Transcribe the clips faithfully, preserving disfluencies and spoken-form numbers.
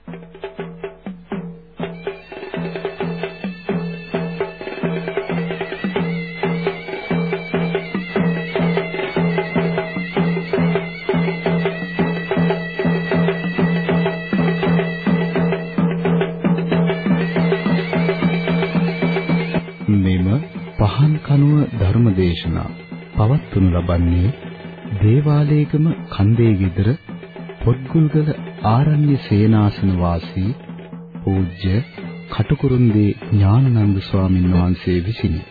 ධර්මදේශනා පවත්වනු ලබන්නේ දේවාලේගම කන්දේ ගෙදර පොත්ගුල්ගල ආරණ්‍ය සේනාසන වාසී පූජ්‍ය කටුකුරුන්දී ඥානানন্দ ස්වාමීන් වහන්සේ විසිනි.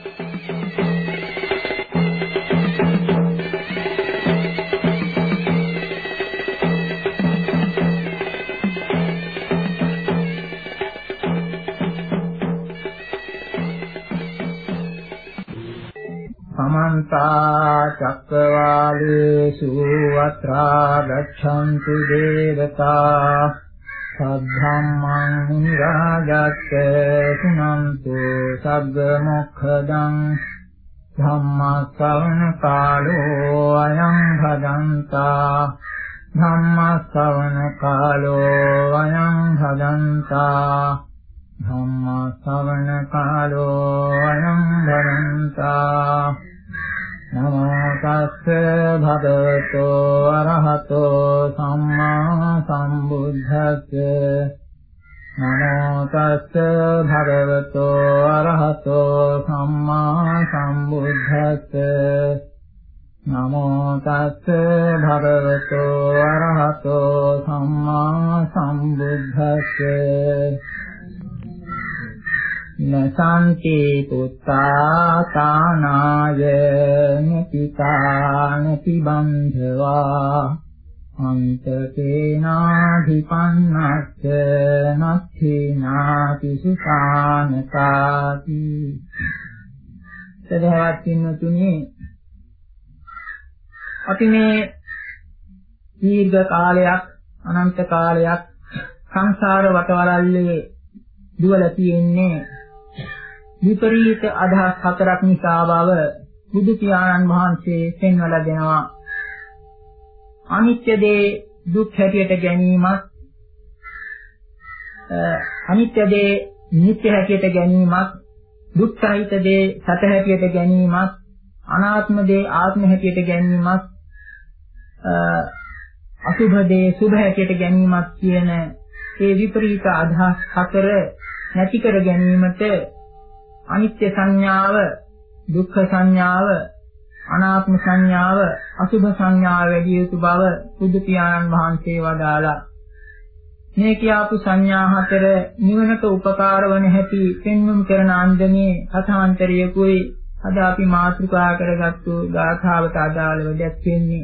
චක්කවාලේසු අත්‍රා ගච්ඡන්තු දේවතා සද්ධම්මං රාජස්ස සුනන්තු සග්ග මොක්ඛදං ධම්මස්සවන කාලෝ අයං භදන්තා ධම්මස්සවන කාලෝ අයං භදන්තා ධම්මස්සවන කාලෝ අයං භදන්තා නමෝ තස්ස භගවතෝ අරහතෝ සම්මා සම්බුද්දස්ස නමෝ තස්ස භගවතෝ අරහතෝ සම්මා සම්බුද්දස්ස නමෝ තස්ස භගවතෝ අරහතෝ සම්මා සම්බුද්දස්ස නසන්ති පුත්තා තානාය නතිකා නතිබන්ධවා අන්තේනාධිපන්නස්ස නත්ථිනාති සුඛානකාති. සදහවත් පින්තුනි, අපි මේ දීර්ඝ කාලයක් අනන්ත කාලයක් සංසාර වටවලල්ලේ දුවලා තියෙන්නේ විපරීත අදහස් හතරක් නිසා බව බුදු පියාණන් වහන්සේ පෙන්වලා දෙනවා. අනිත්‍ය දේ දුක් හැටියට ගැනීමත්, අනිත්‍ය දේ නිත්‍ය හැටියට ගැනීමත්, දුක් සහිත දේ සත හැටියට ගැනීමත්, අනාත්ම දේ ආත්ම හැටියට ගැනීමත්, අසුභ දේ සුභ හැටියට ගැනීමත් කියන ඒ විපරීත අදහස් හතර නැති කර ගැනීමට අනිත්‍ය සංඥාව, දුක්ඛ සංඥාව, අනාත්ම සංඥාව, අසුභ සංඥාව වැඩි යුතු බව බුදු පියාණන් වහන්සේ වදාලා. මේ කියපු සංඥා හතර නිවනට උපකාර වන හැටි පෙන්වුම් කරන අන්දමේ කථාන්තරයකුයි අද අපි මාතෘකා කරගත්තු ගාථාවට අදාළව දැක්වෙන්නේ.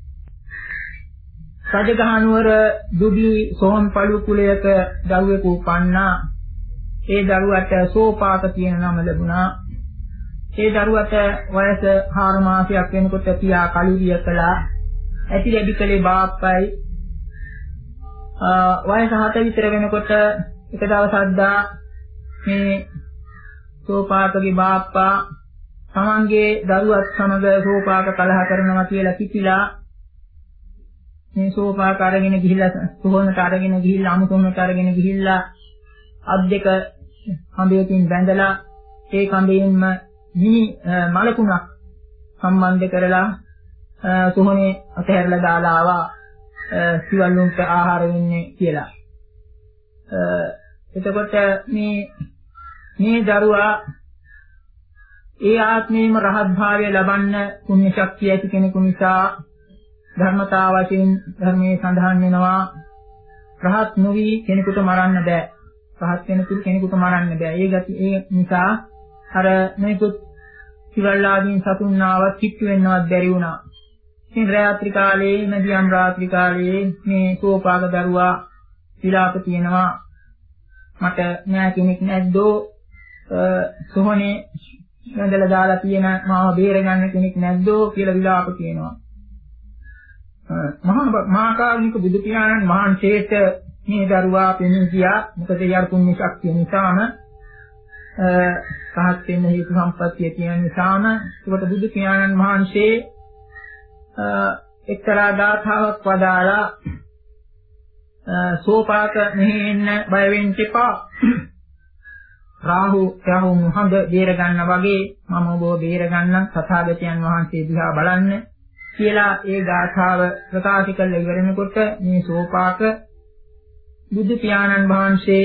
රජගහනුවර දුබී සෝම්පලු කුලයක දරුවෙකු උපන්නා. ඒ දරුවට සෝපාක කියන නම ලැබුණා. ඒ දරුවට වයස හාර මාසයක් වෙනකොට පියා කලුරිය කළා. ඇති ලැබි කලේ බාප්පයි. වයස හත විතර වෙනකොට එක දවසක් දා මේ සෝපාකගේ බාප්පා තමන්ගේ දරුවත් සමග සෝපාක කලහ කරනවා කියලා කිපිලා මේ සෝපාක අරගෙන ගිහිල්ලා සෝහනට අරගෙන ගිහිල්ලා අමුතුමකට අරගෙන ගිහිල්ලා අත් දෙක කඹයකින් බැඳලා ඒ කඹයෙන්ම මිනි මලකුණක් සම්බන්ධ කරලා සෝහනේ අතහැරලා දාලා ආවා සිවල්ලුන්ට ආහාර වෙන්නේ කියලා. එතකොට මේ මේ දරුවා ඒ ආත්මේම රහත් භාවය ලබන්න පුණ්‍ය ශක්තිය ඇති කෙනෙකු නිසා ධර්මතාව වශයෙන් ධර්මයේ සඳහන් වෙනවා රහත් නොවි කෙනෙකුට මරන්න බෑ. රහත් කෙනෙකුට කෙනෙකුට මරන්න බෑ. ඒ ගති ඒ නිසා අර මේකුත් සිවල්ලාදීන් සතුන් ආවත් කිට්ටු වෙන්නවත් බැරි වුණා. ඉතින් රාත්‍රී කාලයේ මදියම් රාත්‍රී කාලයේ මේ සෝපාක දරුවා විලාප කියනවා මට නෑ කෙනෙක් නැද්දෝ සෝහනේ වැඳලා දාලා තියෙන මාව බේරගන්න කෙනෙක් නැද්දෝ කියලා විලාප කියනවා. මහා මහා කාරුණික බුදු පියාණන් වහන්සේට මේ දරුවා පෙනී ගියා. මොකද යාර පුණ්‍ය ශක්තිය නිසාම සහත් වෙන හේතු සම්පත්තිය කියන නිසාම ඒකට බුදු පියාණන් වහන්සේ එක්තරා ගාථාවක් වදාලා සෝපාක මෙහි එන්න බය වෙන්න එපා. රාහු රාහු මුහඳ බේර ගන්න වගේ මම ඔබ බේර ගන්න තථාගතයන් වහන්සේ දිහා බලන්න කියලා ඒ ගාථාව ප්‍රකාශ කළ ඉවරනකොට මේ සෝපාක බුදු පියාණන් වහන්සේ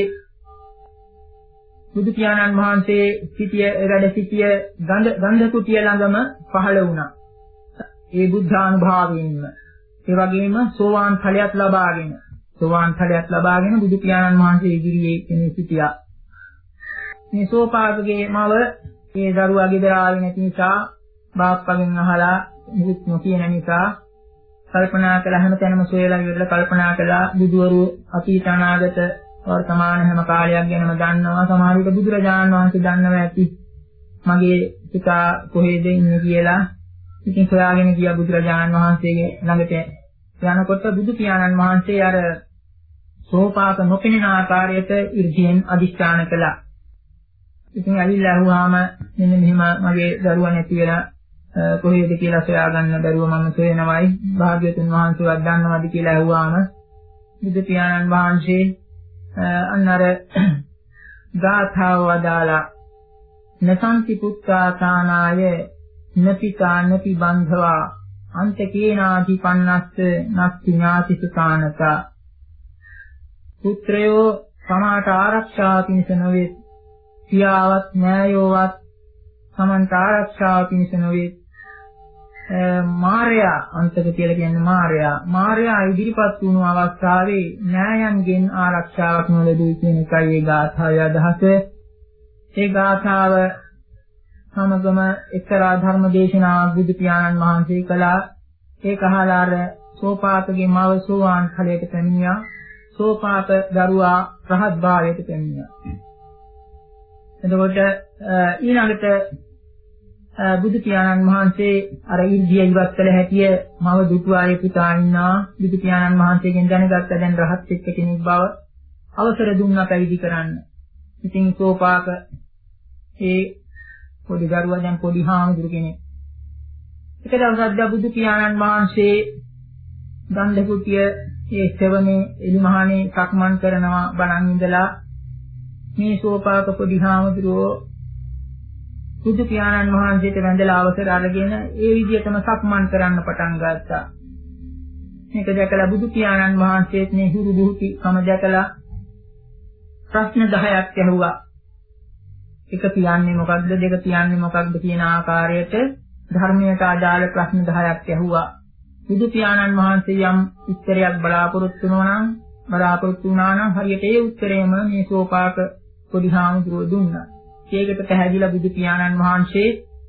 බුදු පියාණන් වහන්සේ සිටිය වැඩ සිටිය ගන්ධ ගන්ධ කුටිය ළඟම පහළ වුණා. ඒ බුද්ධානුභාවයෙන්ම ඒ වගේම සෝවාන් ඵලයක් ලබාගෙන සෝවාන් ඵලයක් ලබාගෙන බුදු පියාණන් වහන්සේ ඉදිරියේ කෙනෙක් සිටියා. මේ සෝපාකගේ මව ඒ දරුවා ගෙදර ආවේ නැති නිසා බාප්පගෙන් අහලා මුකුත් නොකියන නිසා කල්පනා කළා හැමතැනම සොයලා ඉවරලා කල්පනා කළා බුදුවරු අතීත අනාගත වර්තමාන හැම කාලයක් ගැනම දන්නවා. සමහර විට බුදුරජාණන් වහන්සේ දන්නවා ඇති මගේ පිතා කොහෙද ඉන්නේ කියලා. ඉතින් සොයාගෙන ගියා බුදුරජාණන් වහන්සේගේ ළඟට. යනකොට බුදු පියාණන් වහන්සේ අර සෝපාක නොපෙනෙන ආකාරයට ඉර්ධියෙන් අදිස්ථාන කළා. ඉතින් ඇවිල්ලා අහුවාම මෙන්න මෙහෙම මගේ දරුවා නැති වෙලා කොහෙද කියලා සොයාගන්න බැරුව මම සොයනවායි භාග්‍යවතුන් වහන්සේවත් දන්නවද කියලා අහුවාම බුදු පියාණන් වහන්සේ අන්නර ගාථාව වදාලා නසන්ති පුත්තාතානාය නපිතා නපි බන්ධවා අන්තකේනාදි පන්නස්ස නස්ති ඥාති සුකානතා පුත්‍රයෝ සමාට ආරක්ෂා පිණිස නොවේ පියාවත් න්යායෝවත් සමන්ත ආරක්ෂා පිණිස නොවේ මාර්යා අන්තක කියලා කියන්නේ මාර්යා මාර්යා ඉදිරිපත් වුණු අවස්ථාවේ න්යායන්ගෙන් ආරක්ෂාවක් නොලැබී කියන එකයි ඒ ගාථාවේ අදහස. ඒ ගාථාව සමගම එක්තරා ධර්ම දේශනාවක් බුදු පියාණන් වහන්සේ කළා. ඒක අහලා අර සෝපාකගේ මව සෝවාන් ඵලයට පැමිණියා. සෝපාක දරුවා රහත් භාවයට පැමිණියා. එතකොට ඊළඟට බුදු පියාණන් වහන්සේ අර ඉර්ධිය ඉවත් කළ හැටිය මව දුටුවායේ පුතා ඉන්නා බුදු පියාණන් වහන්සේගෙන් දැනගත්ත දැන් රහත් එක්ක කෙනෙක් බව අවසර දුන්නා පැවිදි කරන්න. ඉතින් සෝපාක ඒ පොඩි දරුවා දැන් පොඩි හාමුදුරු කෙනෙක්. එක දවසක් බුදු පියාණන් වහන්සේ ගන්ධ කුටිය ඒ සෙවණේ එලිමහානේ සක්මන් කරනවා බලන් ඉඳලා මේ සෝපාක පොඩි හාමුදුරුවෝ බුදු පියාණන් වහන්සේට වැඳලා අවසර අරගෙන ඒ විදිහටම සක්මන් කරන්න පටන් ගත්තා. මේක දැකලා බුදු පියාණන් වහන්සේත් මේ හුරු බුහුති කම දැකලා ප්‍රශ්න දහයක් ඇහුවා. එක කියන්නේ මොකක්ද දෙක කියන්නේ මොකක්ද කියන ආකාරයට ධර්මයට අදාළ ප්‍රශ්න දහයක් ඇහුවා. බුදු පියාණන් වහන්සේ යම් උත්තරයක් බලාපොරොත්තු වෙනවා නම් බලාපොරොත්තු වුණා නම් හරියට ඒ උත්තරයම මේ සෝපාක පොඩි හාමුදුරුවෝ දුන්නා. ඒකට පැහැදිලා බුදු පියාණන් වහන්සේ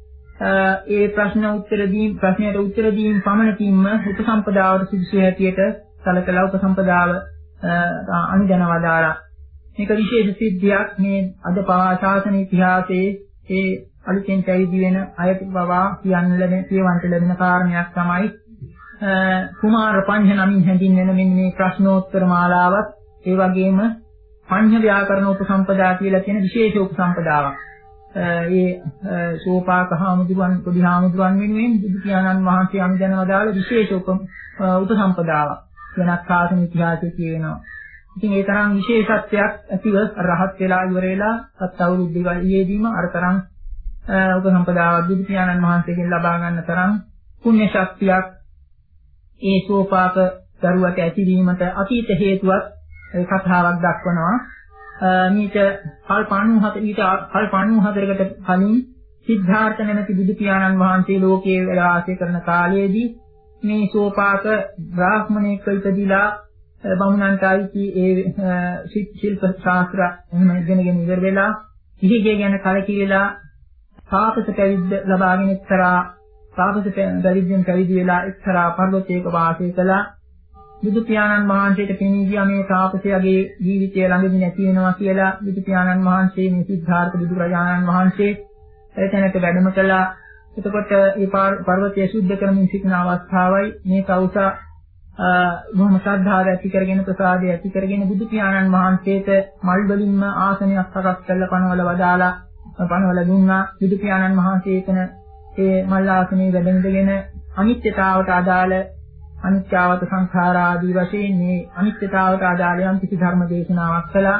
ඒ ප්‍රශ්න උත්තර දීම් ප්‍රශ්නයට උත්තර දීම් පමණකින්ම උපසම්පදාවට සුදුසු හැටියට සැලකලා උපසම්පදාව අනුදැන වදාරා. මේක විශේෂ සිද්ධියක්. මේ අද පවා ශාසන ඉතිහාසයේ ඒ අලුතෙන් පැවිදි වෙන අයට පවා කියන්න ලැබෙන කියවන්ට ලැබෙන කාරණයක් තමයි කුමාර පඤ්ඤ නමින් හැඳින්වෙන මෙන්න මේ ප්‍රශ්නෝත්තර මාලාවත් ඒ වගේම පඤ්ඤ ව්‍යාකරණ උපසම්පදා කියලා කියන විශේෂ උපසම්පදාවක්. ඒ සෝපාක හාමුදුරුවන් පොඩි හාමුදුරුවන් වෙනුවෙන් බුදු පියාණන් වහන්සේ අනුදැන වදාළ විශේෂ උපසම්පදාවක්. වෙනත් ශාසන ඉතිහාසයේ කියවෙනවා. ඉතින් ඒ තරම් විශේෂත්වයක් ඇතිව රහත් වෙලා ඉවර වෙලා සත් අවුරුද්ද ඊයේදීම අර තරම් උපසම්පදාවක් බුදු පියාණන් වහන්සේගෙන් ලබා ගන්න තරම් පුණ්‍ය ශක්තියක් ඒ සෝපාක දරුවට ඇතිවීමට අතීත හේතුවක් ඒ කතාවක් දක්වනවා. මේක කල්ප අනූහතර ඊට කල්ප අනූහතරකට කලින් සිද්ධාර්ථ නැමැති බුදු පියාණන් වහන්සේ ලෝකයේ වාසය කරන කාලයේදී මේ සෝපාක බ්‍රාහ්මණයෙක් ඉපදිලා බමුණන්ටයි ඒ ශිල්ප ශාස්ත්‍ර එහෙම ඉගෙනගෙන ඉවර වෙලා ඉහිගේ ගැන කලකිරීලා තාපස පැවිද්ද ලබාගෙන එක්තරා තාපස පැවිද්දෙන් පැවිදි වෙලා එක්තරා පර්වතයක වාසය කළා. බුදු පියාණන් වහන්සේට පෙනී ගියා මේ තාපසයාගේ ජීවිතය ළඟදී නැති වෙනවා කියලා. බුදු පියාණන් වහන්සේ මේ සිද්ධාර්ථ බුදුරජාණන් වහන්සේ එතනට වැඩම කළා. එතකොට මේ පර්වතය සුද්ධ කරමින් සිටින අවස්ථාවයි මේ කෞසා බොහොම ශ්‍රද්ධාව ඇති කරගෙන ප්‍රසාදය ඇති කරගෙන බුදු පියාණන් වහන්සේට මල් වලින්ම ආසනයක් සකස් කරලා පනවල වදාලා පනවල දුන්නා. බුදු පියාණන් වහන්සේ එතන ඒ මල් ආසනයේ වැඩ ඉඳගෙන අනිත්‍යතාවට අදාළ අනිත්‍යවත සංඛාර ආදී වශයෙන් මේ අනිත්‍යතාවට අදාළ යම් කිසි ධර්ම දේශනාවක් කළා.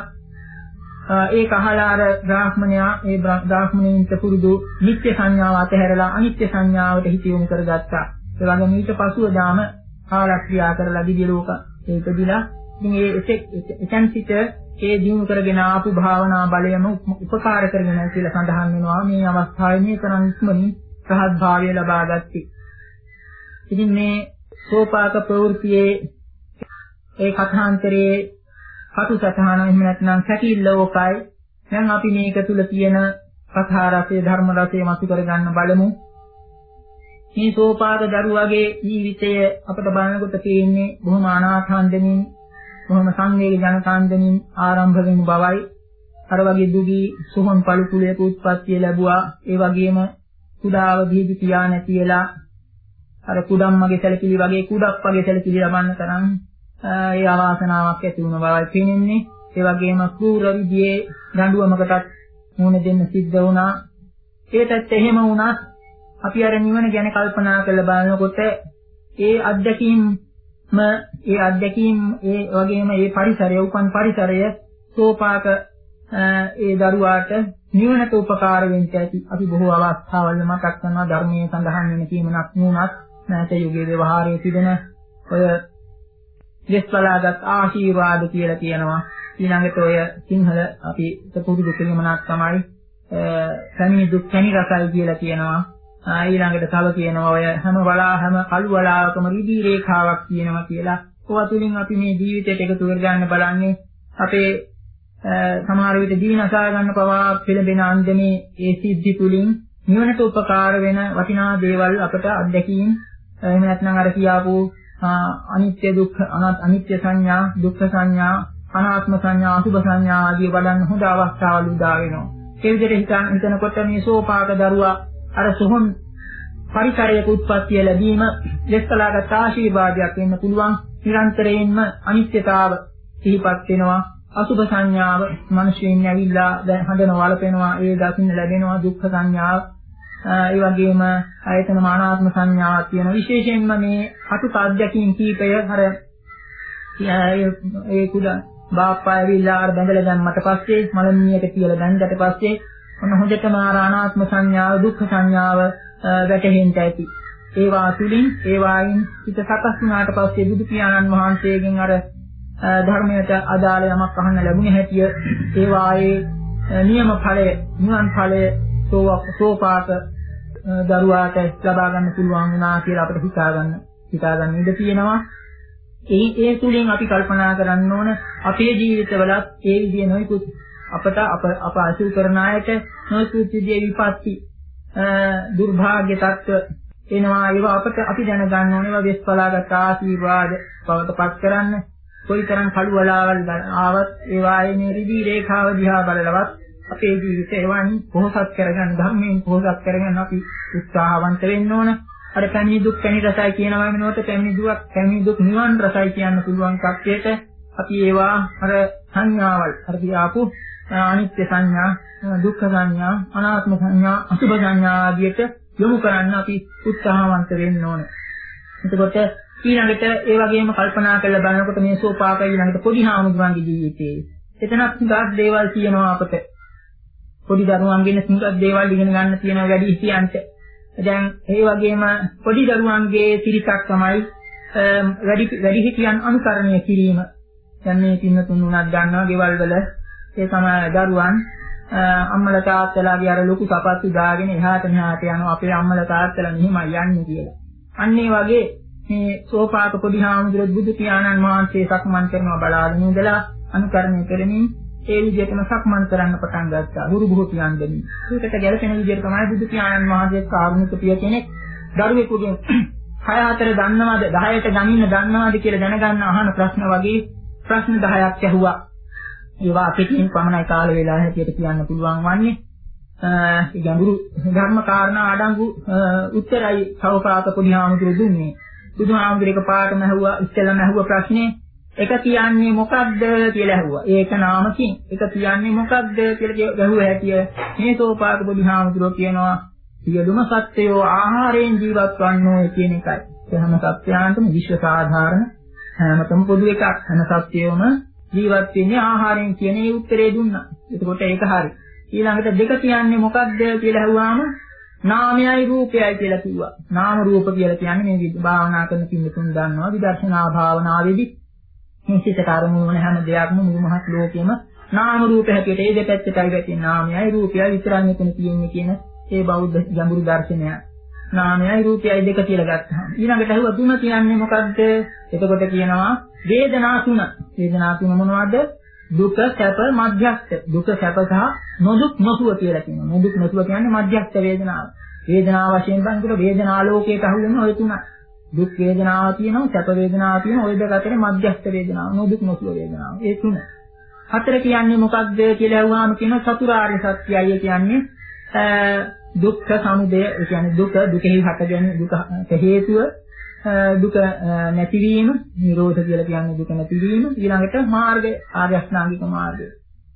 ඒක අහලා අර බ්‍රාහ්මණයා ඒ බ්‍රාහ්මණයින්ට පුරුදු නිත්‍ය සංඥාව අතහැරලා අනිත්‍ය සංඥාවට හිත යොමු කරගත්තා. ඒ වගේම ඊට පසුව දාම කාලක්‍රියා කරලා දිව්‍ය ලෝක ඒකදිලා ඉතින් ඒ එතෙන් සිට ඒ දිනු කරගෙන ආපු භාවනා බලයම උපකාර කරගෙන කියලා සඳහන් වෙනවා. මේ අවස්ථාවේ මේ තරම් ඉක්මනින් රහත් භාවය ලබා ගත්තේ. ඉතින් මේ සෝපාක ප්‍රවෘත්තියේ ඒ කථාන්තරයේ කටු සතහන එහෙම නැත්නම් සැකිල්ල ඕකයි. දැන් අපි මේක තුල තියෙන කථා රසයේ ධර්ම රසයේ මතු කරගන්න බලමු. මේ සෝපාක දරුවගේ ජීවිතය අපිට බලනකොට තියෙන්නේ බොහොම අනාථාන්දමින් බොහොම සංවේග ජනකාන්දමින් ආරම්භ වෙන බවයි. අර වගේ දුගී සුහන් පළු කුලයක උත්පත්තිය ලැබුවා. ඒ වගේම කුඩාවදීදී පියා නැතිලා අර කුඩම්මගේ සැලකිලි වගේ කුඩක් වගේ සැලකිලි ලබන්න තරම් ඒ අවාසනාවක් ඇති වුණ බවයි පේන්නේ. ඒ වගේම ක්‍රූර විදියේ දඬුවමකටත් මුහුණ දෙන්න සිද්ධ වුණා. ඒකත් එහෙම වුණත් අපි අර නිවන ගැන කල්පනා කරලා බලනකොට ඒ අත්දැකීම්ම ඒ අත්දැකීම් ඒ වගේම ඒ පරිසරය උපන් පරිසරය සෝපාක ඒ දරුවාට නිවනට උපකාර වෙන්න ඇති. අපි බොහෝ අවස්ථාවල මතක් කරනවා ධර්මයේ සඳහන් වෙන කීමනක් නුනත් නැත යුගයේ ව්‍යවහාරයේ තිබෙන ඔය දෙස්වලාගත් ආශීර්වාද කියලා කියනවා. ඊළඟට ඔය සිංහල අපි පුරුදු කීමනක් තමයි සමී දුක් කැණි රසයි කියලා කියනවා. ඊළඟට තව කියනවා ඔය හැම වලා හැම කළු වලාවකම රිදී රේඛාවක් කියනවා කියලා. ඔය තුලින් අපි මේ ජීවිතයට එකතු කරගන්න බලන්නේ අපේ සමහර විට දීනසා ගන්න පවා පෙළඹෙන අන්දමේ ඒ සිද්ධි තුලින් නිවනට උපකාර වෙන වටිනා දේවල් අපට අත්දැකීම් එහෙම නැත්නම් අර කියාපු අනිත්‍ය දුක්ඛ අනිත්‍ය සංඥා දුක්ඛ සංඥා අනාත්ම සංඥා අසුභ සංඥා ආදී බලන්න හොඳ අවස්ථාවල් උදා වෙනවා. ඒ විදිහට හිතන හිතනකොට මේ සෝපාක දරුවා අර සොහොන් පරිසරයක උත්පත්තිය ලැබීම දෙස්කලාගත ආශීර්වාදයක් වෙන්න පුළුවන්. නිරන්තරයෙන්ම අනිත්‍යතාව සිහිපත් වෙනවා. අසුභ සංඥාව මිනිස්සුන් ඇවිල්ලා දැන් හඳන වලපෙනවා. ඒ දකින්න ලැබෙනවා දුක්ඛ සංඥාව. ඒ වගේම ආයතන මානාත්ම සංඥාවක් තියෙන විශේෂයෙන්ම මේ අතුක අධ්‍යක්ීම් කීපය අර ඒ කුඩා බාප්පා ඇවිල්ලා අර බැඳලා දැම්මට පස්සේ මලමිණියට කියලා දැන්දට පස්සේ ඔන්න හොඳටම ආර අනාත්ම සංඥාව දුක්ඛ සංඥාව වැටහෙන්න ඇති. ඒවා තුලින් ඒවායින් හිත සකස් වුණාට පස්සේ බුදු පියාණන් වහන්සේගෙන් අර ධර්මයට අදාළ යමක් අහන්න ලැබුණ හැටිය ඒවායේ නියම ඵලය නිවන් ඵලය සෝපාක දරුවාට ලබා ගන්න පුළුවන් වුණා කියලා අපිට හිතා ගන්න හිතා ගන්න ඉඩ තියෙනවා. ඒ ඒ තුලින් අපි කල්පනා කරන්න ඕන අපේ ජීවිතවලත් ඒ විදිහේ නොයිකුත් අපට අප අප අසු කරන අයට නොයිකුත් විදිහේ විපත්ති දුර්භාග්‍ය තත්ත්ව එනවා. ඒවා අපට අපි දැන ගන්න ඕනේ. ඒවා වෙස්පලාගත ආශීර්වාද බවටපත් කරන්න. කොයිතරම් කළු වලාවල් ආවත් ඒවායේ මේ රිදී රේඛාව දිහා බලලවත් අපේ ජීවිතේ ඒවායින් පොහොසත් කරගන්න ධර්මයෙන් පොහොසත් කරගන්න අපි උත්සාහවන්ත වෙන්න ඕන. අර පැමිණි දුක් පැණි රසයි කියනවා වෙනකොට පැමිණි දුක් පැමිණි දුක් නිවන් රසයි කියන්න පුළුවන් කප්පයට අපි ඒවා අර සංඥාවල් අර කියාපු අනිත්‍ය සංඥා දුක්ඛ සංඥා අනාත්ම සංඥා අසුභ සංඥා ආදියට යොමු කරන්න අපි උත්සාහවන්ත වෙන්න ඕන. එතකොට ඊළඟට ඒ වගේම කල්පනා කරලා බලනකොට මේ සෝපාක ඊළඟට පොඩි හාමුදුරන්ගේ ජීවිතේ එතනත් හුඟක් දේවල් කියනවා අපට. පොඩි දරුවන්ගෙන් හුඟක් දේවල් ඉගෙන ගන්න තියෙනවා වැඩි හිතියන්ට. දැන් ඒ වගේම පොඩි දරුවන්ගේ සිරිතක් තමයි වැඩි වැඩි හිතියන් අනුකරණය කිරීම. දැන් මේ පින්න තුන් උනක් ගන්නවා ගෙවල් වල ඒ තමයි දරුවන් අම්මලා තාත්තලාගේ අර ලොකු සපත්තු දාගෙන එහාට මෙහාට යනවා අපේ අම්මලා තාත්තලා මෙහිමයි යන්නේ කියලා. අන්න ඒ වගේ මේ සෝපාක පොඩි හාමුදුරුවෝ බුදු පියාණන් වහන්සේ සක්මන් කරනවා බලාගෙන ඉඳලා අනුකරණය කරමින් ඒ විදිහටම සක්මන් කරන්න පටන් ගත්තා. හුරු බුහු පියාණන්. ඒකට ගැලපෙන විදිහට තමයි බුදු පියාණන් වහන්සේ කාරුණික පිය කෙනෙක් දරුවෙකුගෙන් හය හතර දන්නවද දහයට ගණින්න දන්නවද කියලා දැනගන්න අහන ප්‍රශ්න වගේ ප්‍රශ්න දහයක් ඇහුවා. ඒවා පිටින් පමණයි කාල වේලාව හැටියට කියන්න පුළුවන් වන්නේ. ඒ ගැඹුරු ධර්ම කාරණා අඩංගු උත්තරයි සෝපාක පොඩි හාමුදුරුවෝ දුන්නේ. බුදුහාමුදුරේක පාඩම ඇහුවා ඉස්සෙල්ලාම ඇහුවා ප්‍රශ්නේ එක කියන්නේ මොකක්ද කියලා ඇහුවා. ඒක නාමකින් එක කියන්නේ මොකක්ද කියලා ගැහුවා හැටිය මේ සෝපාක බුදුහාමුදුරෝ කියනවා සියලුම සත්වයෝ ආහාරයෙන් ජීවත් වන්නෝ කියන එකයි. ඒ හැම සත්‍යයන්ටම විශ්ව සාධාරණ හැමතෙම පොදු එකක්. හැම සත්‍යයම ජීවත් වෙන්නේ ආහාරයෙන් කියන ඒ උත්තරේ දුන්නා. එතකොට ඒක හරි. ඊළඟට දෙක කියන්නේ මොකක්ද කියලා අහුවාම නාමයයි රූපයයි කියලා කිව්වා. නාම රූප කියලා කියන්නේ මේ විදි භාවනා කරන කිම්තුන් දන්නවා විදර්ශනා භාවනාවේදී මේ සිත කර්ම වන හැම දෙයක්ම මුළු මහත් ලෝකෙම නාම රූප හැටියට ඒ දෙපැත්තටයි වැටෙන නාමයයි රූපයයි විතරක් මෙතන තියෙන්නේ කියන ඒ බෞද්ධ ගැඹුරු දර්ශනය. නාමයයි රූපයයි දෙක කියලා ගත්තාම ඊළඟට අහුව තුන කියන්නේ මොකද්ද? එතකොට කියනවා වේදනා තුන. වේදනා තුන මොනවද? දුක, සැප, මධ්‍යස්ථ. දුක, සැප සහ නොදුක් නොසුව කියලා කියනවා. නොදුක් නොසුව කියන්නේ මධ්‍යස්ථ වේදනාව. වේදනාව වශයෙන් බලනකොට වේදනා ලෝකයට අහු වෙන ඔය තුනයි. දුක් වේදනාව තියෙනවා, සැප වේදනාව තියෙනවා, ඔය දෙක අතරේ මධ්‍යස්ථ වේදනාව, නොදුක් නොසුව වේදනාව. ඒ තුන. හතර කියන්නේ මොකක්ද කියලා අහුවාම කියනවා චතුරාර්ය සත්‍යය කියන්නේ දුක්ඛ සමුදය. ඒ කියන්නේ දුක, දුකෙහි හටගෙන දුකට හේතුව දුක නැතිවීම, නිරෝධ කියලා කියන්නේ දුක නැතිවීම. ඊළඟට මාර්ගය, ආර්ය අෂ්ටාංගික මාර්ගය.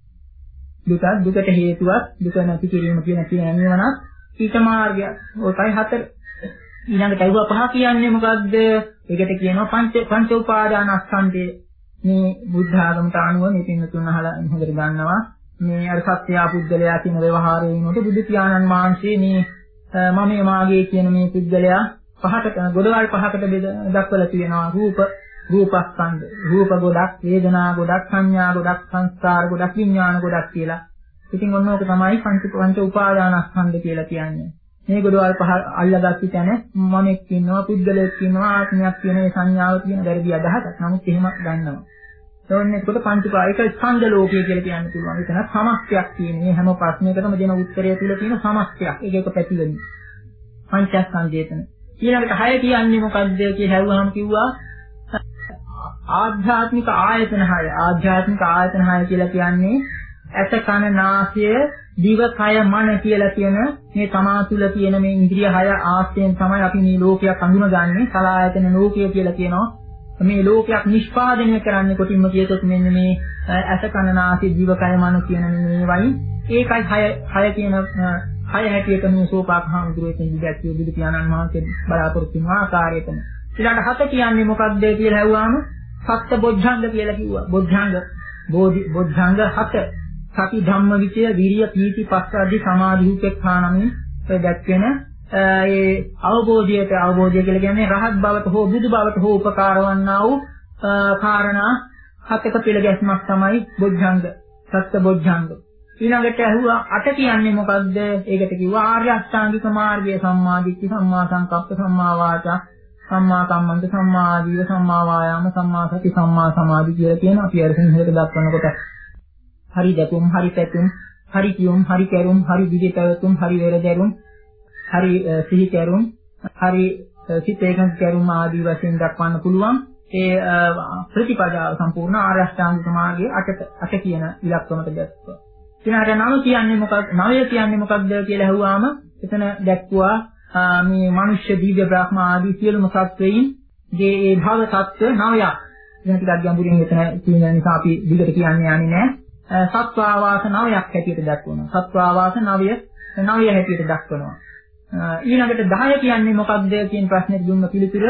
දුක, දුකට හේතුවක් දුක නැති කිරීම කියන කියනවනම් ඊට මාර්ගයක්. ඔකයි හතර. ඊළඟට අයව පහ කියන්නේ මොකද්ද? ඒකට කියනවා පංච පංච උපාදානස්කන්ධය. මේ බුද්ධ ආගමට අනුව මේ පින්නතුන් අහලා හොඳට දන්නවා. මේ අර සත්‍ය පුද්ගලයා කියන ව්‍යවහාරය වෙනකොට බුදු පියාණන් වහන්සේ මේ මම මාගේ කියන මේ පුද්ගලයා පහකට ගොඩවල් පහකට දක්වලා තියෙනවා. රූප රූපස්කන්ධ, රූප ගොඩක්, වේදනා ගොඩක්, සංඥා ගොඩක්, සංස්කාර ගොඩක්, විඥාන ගොඩක් කියලා. ඉතින් ඔන්න ඕක තමයි පංච පංච උපාදානස්කන්ධ කියලා කියන්නේ. මේ ගොඩවල් පහ අල්ලගත්තු තැන මමෙක් ඉන්නවා, පුද්ගලයෙක් ඉන්නවා, ආත්මයක් කියන මේ සංඥාව කියන වැරදි අදහසක්. නමුත් එහෙම ගන්නවා. ඒවන්නේ එතකොට පංච උපායක ස්කන්ධ ලෝකය කියලා කියන්න පුළුවන්. එතන සමස්තයක් තියෙන. මේ හැම ප්‍රශ්නයකටම දෙන උත්තරය තුල තියෙන සමස්තයක්. ඒක එක පැතිවෙන්නේ. පංචස්කන්ධයතන. ඊළඟට හය කියන්නේ මොකක්ද කියලා හැවුවාම කිව්වා ආධ්‍යාත්මික ආයතන හය. ආධ්‍යාත්මික ආයතන හය කියලා කියන්නේ ඇස, කන, නාසය, දිව, කය, මන කියලා කියන මේ තමා තුළ තියෙන මේ ඉන්ද්‍රිය හය ආශ්‍රයෙන් තමයි අපි මේ ලෝකයක් අඳුනගන්නේ. සලආයතන ලෝකය කියලා කියනවා. මේ ලෝකයක් නිෂ්පාදනය කරන්නේ කොටින්ම කියතොත් මෙන්න මේ ඇස, කන, නාසය, දිව, කය, මන කියන මේ වයින් ඒකයි හය හය කියන හය හැටියට මේ සෝපාකහාමුදුරේකින් දිගැක්කේ බුදු පියාණන් වහන්සේ බලාපොරොත්තු වුණ ආකාරයටම. ඊළඟ හත කියන්නේ මොකක්ද කියලා ඇහුවාම සත්‍ය බොද්ධංග කියලා කිව්වා. බොද්ධංග බෝධි බොද්ධංග හත. සති ධම්ම විචය විරිය පීති පස්සද්ධි සමාධි උපේක්ඛානමින් දැක්වෙන ඒ අවබෝධයට අවබෝධය කියලා කියන්නේ රහත් බවට හෝ බුදු බවට හෝ උපකාර වන්නා වූ කාරණා හතක පිළිගැස්මක් තමයි බොද්ධංග. සත්‍ය බොද්ධංග. ඊළඟට ඇහුවා අට කියන්නේ මොකද්ද? ඒකට කිව්වා ආර්ය අෂ්ටාංගික මාර්ගය. සම්මා දිට්ඨි, සම්මා සංකප්ප, සම්මා වාචා, සම්මා කම්මන්ත, සම්මා ආජීව, සම්මා වායාම, සම්මා සති, සම්මා සමාධි කියලා කියන අපි අර සිංහලට දක්වනකොට හරි දැකුම්, හරි පැතුම්, හරි කියුම්, හරි කැරුම්, හරි දිග පැවතුම්, හරි වෙරදැරුම්, හරි සිහි කැරුම්, හරි සිත ඒකන් කැරුම් ආදී වශයෙන් දක්වන්න පුළුවන්. ඒ ප්‍රතිපදාව සම්පූර්ණ ආර්ය අෂ්ටාංගික මාර්ගයේ අට අට කියන ඉලක්කමට දැක්වුවා. ඊළඟට නව කියන්නේ මොකක්ද? නවය කියන්නේ මොකක්ද කියලා අහුවාම එතන දැක්වුවා මේ මනුෂ්‍ය, දිව්‍ය, බ්‍රහ්ම ආදී සියලුම සත්වයින් ගේ ඒ භව තත්ත්ව නවයක්. දැන් ටිකක් ගැඹුරින් එතන කියන නිසා අපි දිගට කියන්නේ යන්නේ නැහැ. සත්වාවාස නවයක් හැටියට දක්වනවා. සත්වාවාස නවය නවය හැටියට දක්වනවා. ඊළඟට දහය කියන්නේ මොකක්ද කියන ප්‍රශ්නෙට දුන්න පිළිතුර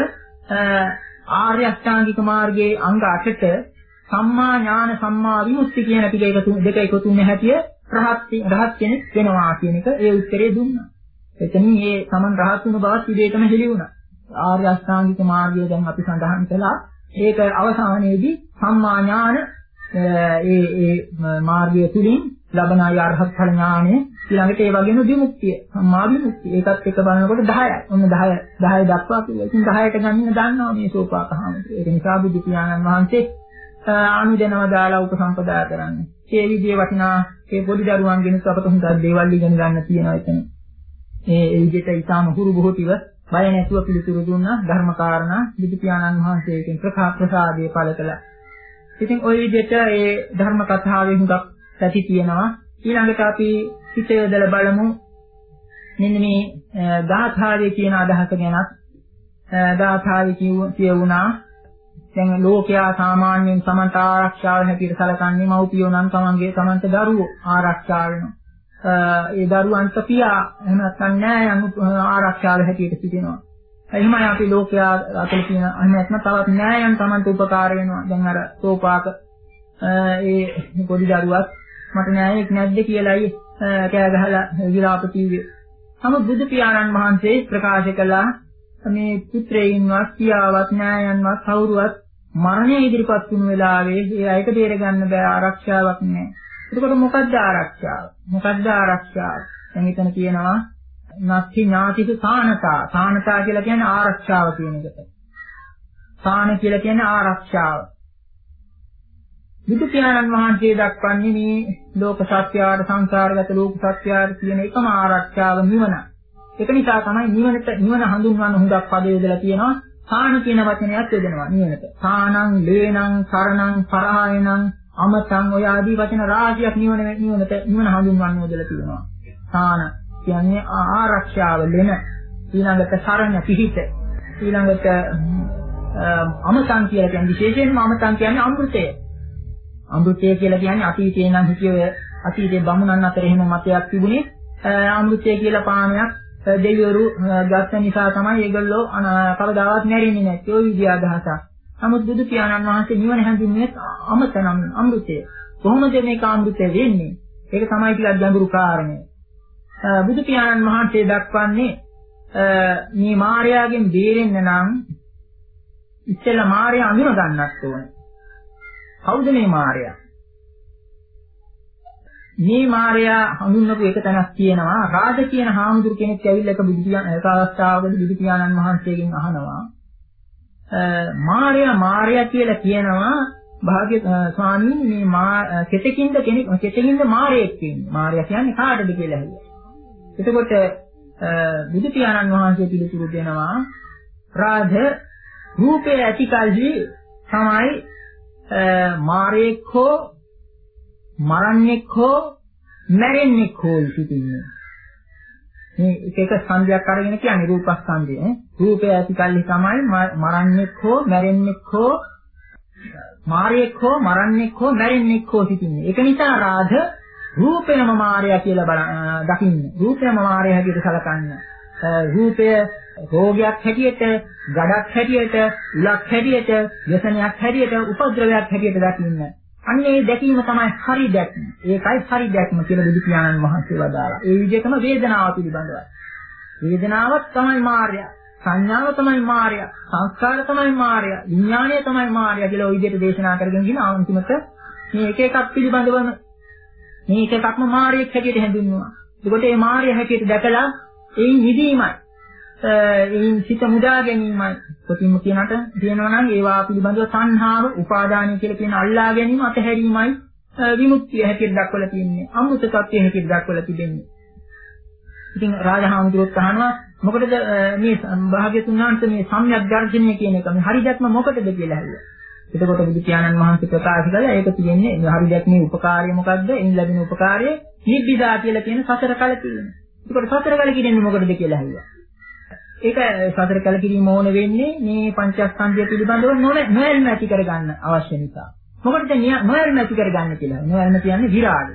ආර්ය අෂ්ටාංගික මාර්ගයේ අංග අටට සම්මා ඥාන, සම්මා විමුක්ති කියන ටික එකතු දෙක එකතු වෙන හැටිය රහත් රහත් කෙනෙක් වෙනවා කියන එක ඒ උත්තරේ දුන්නා. එතනින් මේ සමන් රහත් වුණ බවත් ඉබේටම හෙළි වුණා. ආර්ය අෂ්ටාංගික මාර්ගය දැන් අපි සඳහන් කළා. ඒක අවසානයේදී සම්මා ඥාන ඒ ඒ මාර්ගය තුලින් ලබන අරහත් ඵල ඥානය ඊළඟට ඒ වගේම විමුක්තිය, සම්මා විමුක්තිය. ඒකත් එක බලනකොට දහයයි. ඔන්න දහය දහය දක්වා කියලා. ඉතින් දහයට ගන්න දන්නවා මේ සෝපාකහාමුදුරුවෝ. ඒක නිසා බුදු පියාණන් වහන්සේ අනුදැනව දාලා උපසම්පදා කරන්නේ. ඒ විදිහේ වටිනා ඒ පොඩි දරුවන්ගෙනුත් අපට හොඳ දේවල් ඉගෙන ගන්න තියෙනවා එතන. මේ ඒ විදිහට ඊටාම හුරු බොහෝතිව බය නැතුව පිළිතුරු දුන්නා ධර්ම කාරණා බුදු පියාණන් වහන්සේගෙන් ප්‍රසාදයේ පළ කළා. ඉතින් ওই විදිහට ඒ ධර්ම කතාවේ හුඟක් පැති තියෙනවා. ඊළඟට අපි හිත යොදලා බලමු මෙන්න මේ ගාථාවේ කියන අදහස ගැන. ගාථාවේ කියවුණා දැන් ලෝකයා සාමාන්‍යයෙන් සමන්ත ආරක්ෂාව හැටියට සැලකන්නේ මව්පියෝ නම් තමන්ගේ තමන්ට දරුවෝ ආරක්ෂා වෙනවා. ඒ දරුවන්ට පියා එහෙම නැත්නම් නෑ ආරක්ෂාව හැටියට සිටිනවා. එහෙමයි අපි ලෝකයා අතල තියෙන අනිත්ම තවත් න්යායයන් Tamanට උපකාර වෙනවා. දැන් අර සෝපාක ඒ පොඩි දරුවක් මට න්යායෙක් නැද්ද කියලායි කෑ ගහලා විලාප කිව්වේ. නමුත් බුදු පියාණන් වහන්සේ ප්‍රකාශ කළා මේ පුත්‍රයන්වත් පියාවත් න්යායන්වත් කවුරුවත් මරණය ඉදිරිපත් වුණු වෙලාවේ ඒ අයට බේර ගන්න බෑ ආරක්ෂාවක් නැහැ. එතකොට මොකද්ද ආරක්ෂාව? මොකද්ද ආරක්ෂාව? දැන් එතන කියනවා නැති ඥාතික සානතා. සානතා කියලා කියන්නේ ආරක්ෂාව කියන එකට. සාන කියලා කියන්නේ ආරක්ෂාව. බුදු පියාණන් වහන්සේ දක්වන්නේ මේ ලෝක සත්‍යයට සංසාරගත ලෝක සත්‍යයට කියන එකම ආරක්ෂාව නිවන. ඒක නිසා තමයි නිවනට නිවන හඳුන්වන්න හුඟක් පද යොදලා තියෙනවා. සාන කියන වචනයත් යොදනවා නිවනට. සානං, ලේනං, සරණං, පරායනං, අමතං ඔය ආදී වචන රාශියක් නිවන නිවනට නිවන හඳුන්වන්න යොදලා තියෙනවා. සාන කියන්නේ ආරක්ෂාව ලෙන, ඊළඟට සරණ පිහිට, ඊළඟට අමතං කියලා කියන්නේ විශේෂයෙන්ම අමතං කියන්නේ අමෘතය. අමෘතය කියලා කියන්නේ අතීතේ නම් හිතියේ අතීතේ බමුණන් අතර එහෙම මතයක් තිබුණේ අමෘතය කියලා පානයක් දෙවිවරු ගත්ත නිසා තමයි ඒගොල්ලෝ කවදාවත් නැරෙන්නේ නැත්තේ ওই විදිය අදහසක්. නමුත් බුදු පියාණන් වහන්සේ නිවන හැඳින්වුවේ අමතනම් අමෘතය. කොහොමද මේක අමෘතය වෙන්නේ? ඒක තමයි ටිකක් ගැඹුරු කාරණය. බුදු පියාණන් වහන්සේ දක්වන්නේ මේ මායාවෙන් බේරෙන්න නම් ඉස්සෙල්ලා මායя අඳුන ගන්නත් ඕනේ. කවුද මේ මායя? මේ මායя හඳුන්වපු එක තැනක් තියෙනවා. රාජ කියන හාමුදුරු කෙනෙක් ඇවිල්ලා එක බුදු පියාණන් එක අවස්ථාවකදී බුදු පියාණන් වහන්සේගෙන් අහනවා මායя මායя කියලා කියනවා භාග්‍ය ස්වාමීන් මේ මා කෙතකින්ද කෙනෙක් කෙතකින්ද මායයක් කියන්නේ. මායя කියන්නේ කාටද කියලා ඇහුවා. එතකොට බුදු පියාණන් වහන්සේ පිළිතුරු දෙනවා රාජ රූපේ ඇතිකල්හි තමයි මාරෙක් හෝ මරන්නෙක් හෝ මැරෙන්නෙක් හෝ සිටින්නේ. මේ එක එක ස්කන්ධයක් අරගෙන කියන්නේ රූපස්කන්ධය. රූපය ඇතිකල්හි තමයි මරන්නෙක් හෝ මැරෙන්නෙක් හෝ මාරෙක් හෝ මරන්නෙක් හෝ මැරෙන්නෙක් හෝ සිටින්නේ. ඒක නිසා රාජ රූපයම මායя කියලා බලන්න දකින්න. රූපයම මායя හැටියට සලකන්න. රූපය රෝගයක් හැටියට, ගඩක් හැටියට, උලක් හැටියට, व्यसනයක් හැටියට, උපද්‍රවයක් හැටියට දකින්න. අන්න ඒ දැකීම තමයි හරි දැක්ම. ඒකයි හරි දැක්ම කියලා බුදු පියාණන් වහන්සේ වදාළා. ඒ විදිහටම වේදනාව පිළිබඳවයි. වේදනාවක් තමයි මායя, සංඥාව තමයි මායя, සංස්කාර තමයි මායя, විඥාණය තමයි මායя කියලා ওই විදිහට දේශනා කරගෙන ගින අන්තිමට මේ එක එකක් පිළිබඳවම මේ එක එකක්ම මායයක් හැටියට හැඳින්වුවා. ඒකට මේ මායя හැටියට දැකලා ඒන් නිදීමයි. ඒන් සිත මුදා ගැනීමයි. කොටින්ම කියනට කියනවා නම් ඒවා පිළිබඳව සංහාව, උපාදානය කියලා කියන අල්ලා ගැනීම, අතහැරීමයි විමුක්තිය හැටියට දක්වලා තියෙන්නේ. අමෘත තත්ත්වය හැටියට දක්වලා තිබෙන්නේ. ඉතින් රාජහාමුදුරුවෝ අහනවා මොකටද මේ භාග්‍යතුන් වහන්සේ මේ සම්‍යක් දර්ශනය කියන එක මේ හරි දැක්ම මොකටද කියලා අහුවා. එතකොට බුදු පියාණන් වහන්සේ ප්‍රකාශ කළා ඒක තියෙන්නේ හරි දැක්මේ උපකාරය මොකද්ද? එයින් ලැබෙන උපකාරය නිබ්බිදා කියලා කියන සතර කල තියෙනවා. එතකොට සතර කල කියන්නේ මොකටද කියලා අහුවා. ඒක සතර කල කිරීම ඕන වෙන්නේ මේ පංචස්කන්ධය පිළිබඳව නොයල්ම ඇති කරගන්න අවශ්‍ය නිසා. මොකටද නොයල්ම ඇති කරගන්න කියලා? නොයල්ම කියන්නේ විරාගය.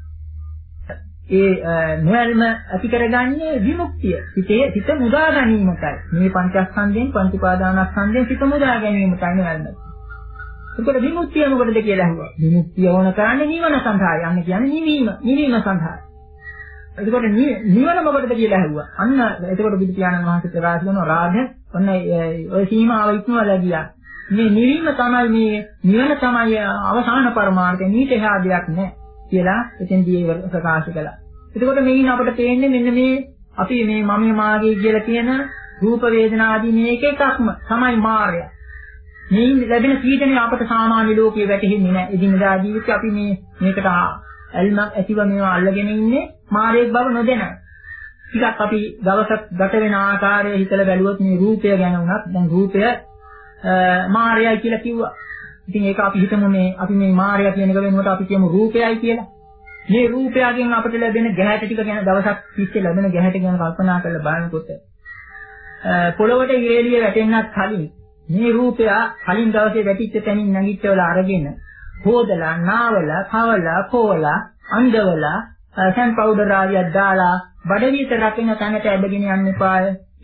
ඒ නොයල්ම ඇති කරගන්නේ විමුක්තිය. හිතේ හිත මුදා ගැනීමටයි. මේ පංචස්කන්ධයෙන් පංච උපාදානස්කන්ධයෙන් හිත මුදා ගැනීමටයි නොයල්ම. එතකොට විමුක්තිය මොකටද කියලා අහුවා. විමුක්තිය ඕන කරන්නේ නිවන සඳහායි. අන්න කියන්නේ නිවීම, නිවීම සඳහායි. එතකොට නිවන මොකටද කියලා අහුවා. අන්න එතකොට බුදු පියාණන් වහන්සේ ප්‍රකාශ කරනවා රාධ ඔන්න ඔය සීමාව ඉක්මවලා ගියා. මේ නිවීම තමයි මේ නිවන තමයි අවසාන පරමාර්ථය. නීත එහා දෙයක් නැහැ කියලා එතෙන්දී ප්‍රකාශ කළා. එතකොට මේකින් අපිට පේන්නේ මෙන්න මේ අපි මේ මම මාගේ කියලා කියන රූප වේදනා ආදී මේ එක එකක්ම තමයි මායя. මේ ලැබෙන පීඩනය අපට සාමාන්‍ය ලෝකයේ වැටහෙන්නේ නැහැ. එදිනදා ජීවිතේ අපි මේ මේකට ඇල්මක් ඇතිව මේවා අල්ලගෙන ඉන්නේ මායයක් බව නොදැන. ටිකක් අපි දවසක් ගත වෙන ආකාරය හිතලා බැලුවොත් මේ රූපය ගැන වුණත් දැන් රූපය මායයි කියලා කිව්වා. ඉතින් ඒක අපි හිතමු මේ අපි මේ මායя කියන එක වෙනුවට අපි කියමු රූපයයි කියලා. මේ රූපයෙන් අපිට ලැබෙන ගැහැට ටික ගැන දවසක් තිස්සේ ලැබෙන ගැහැට ගැන කල්පනා කරලා බලනකොට පොළොවට ඉරේලිය වැටෙන්නත් කලින් මේ රූපය කලින් දවසේ වැටිච්ච තැනින් නැගිටවල අරගෙන හොදලා නාවලා කවලා පොවලා අඳවලා සෑන් පවුඩර් ආදියක් දාලා බඩ විත රකින්න තැනට ඇදගෙන යන්න එපාය.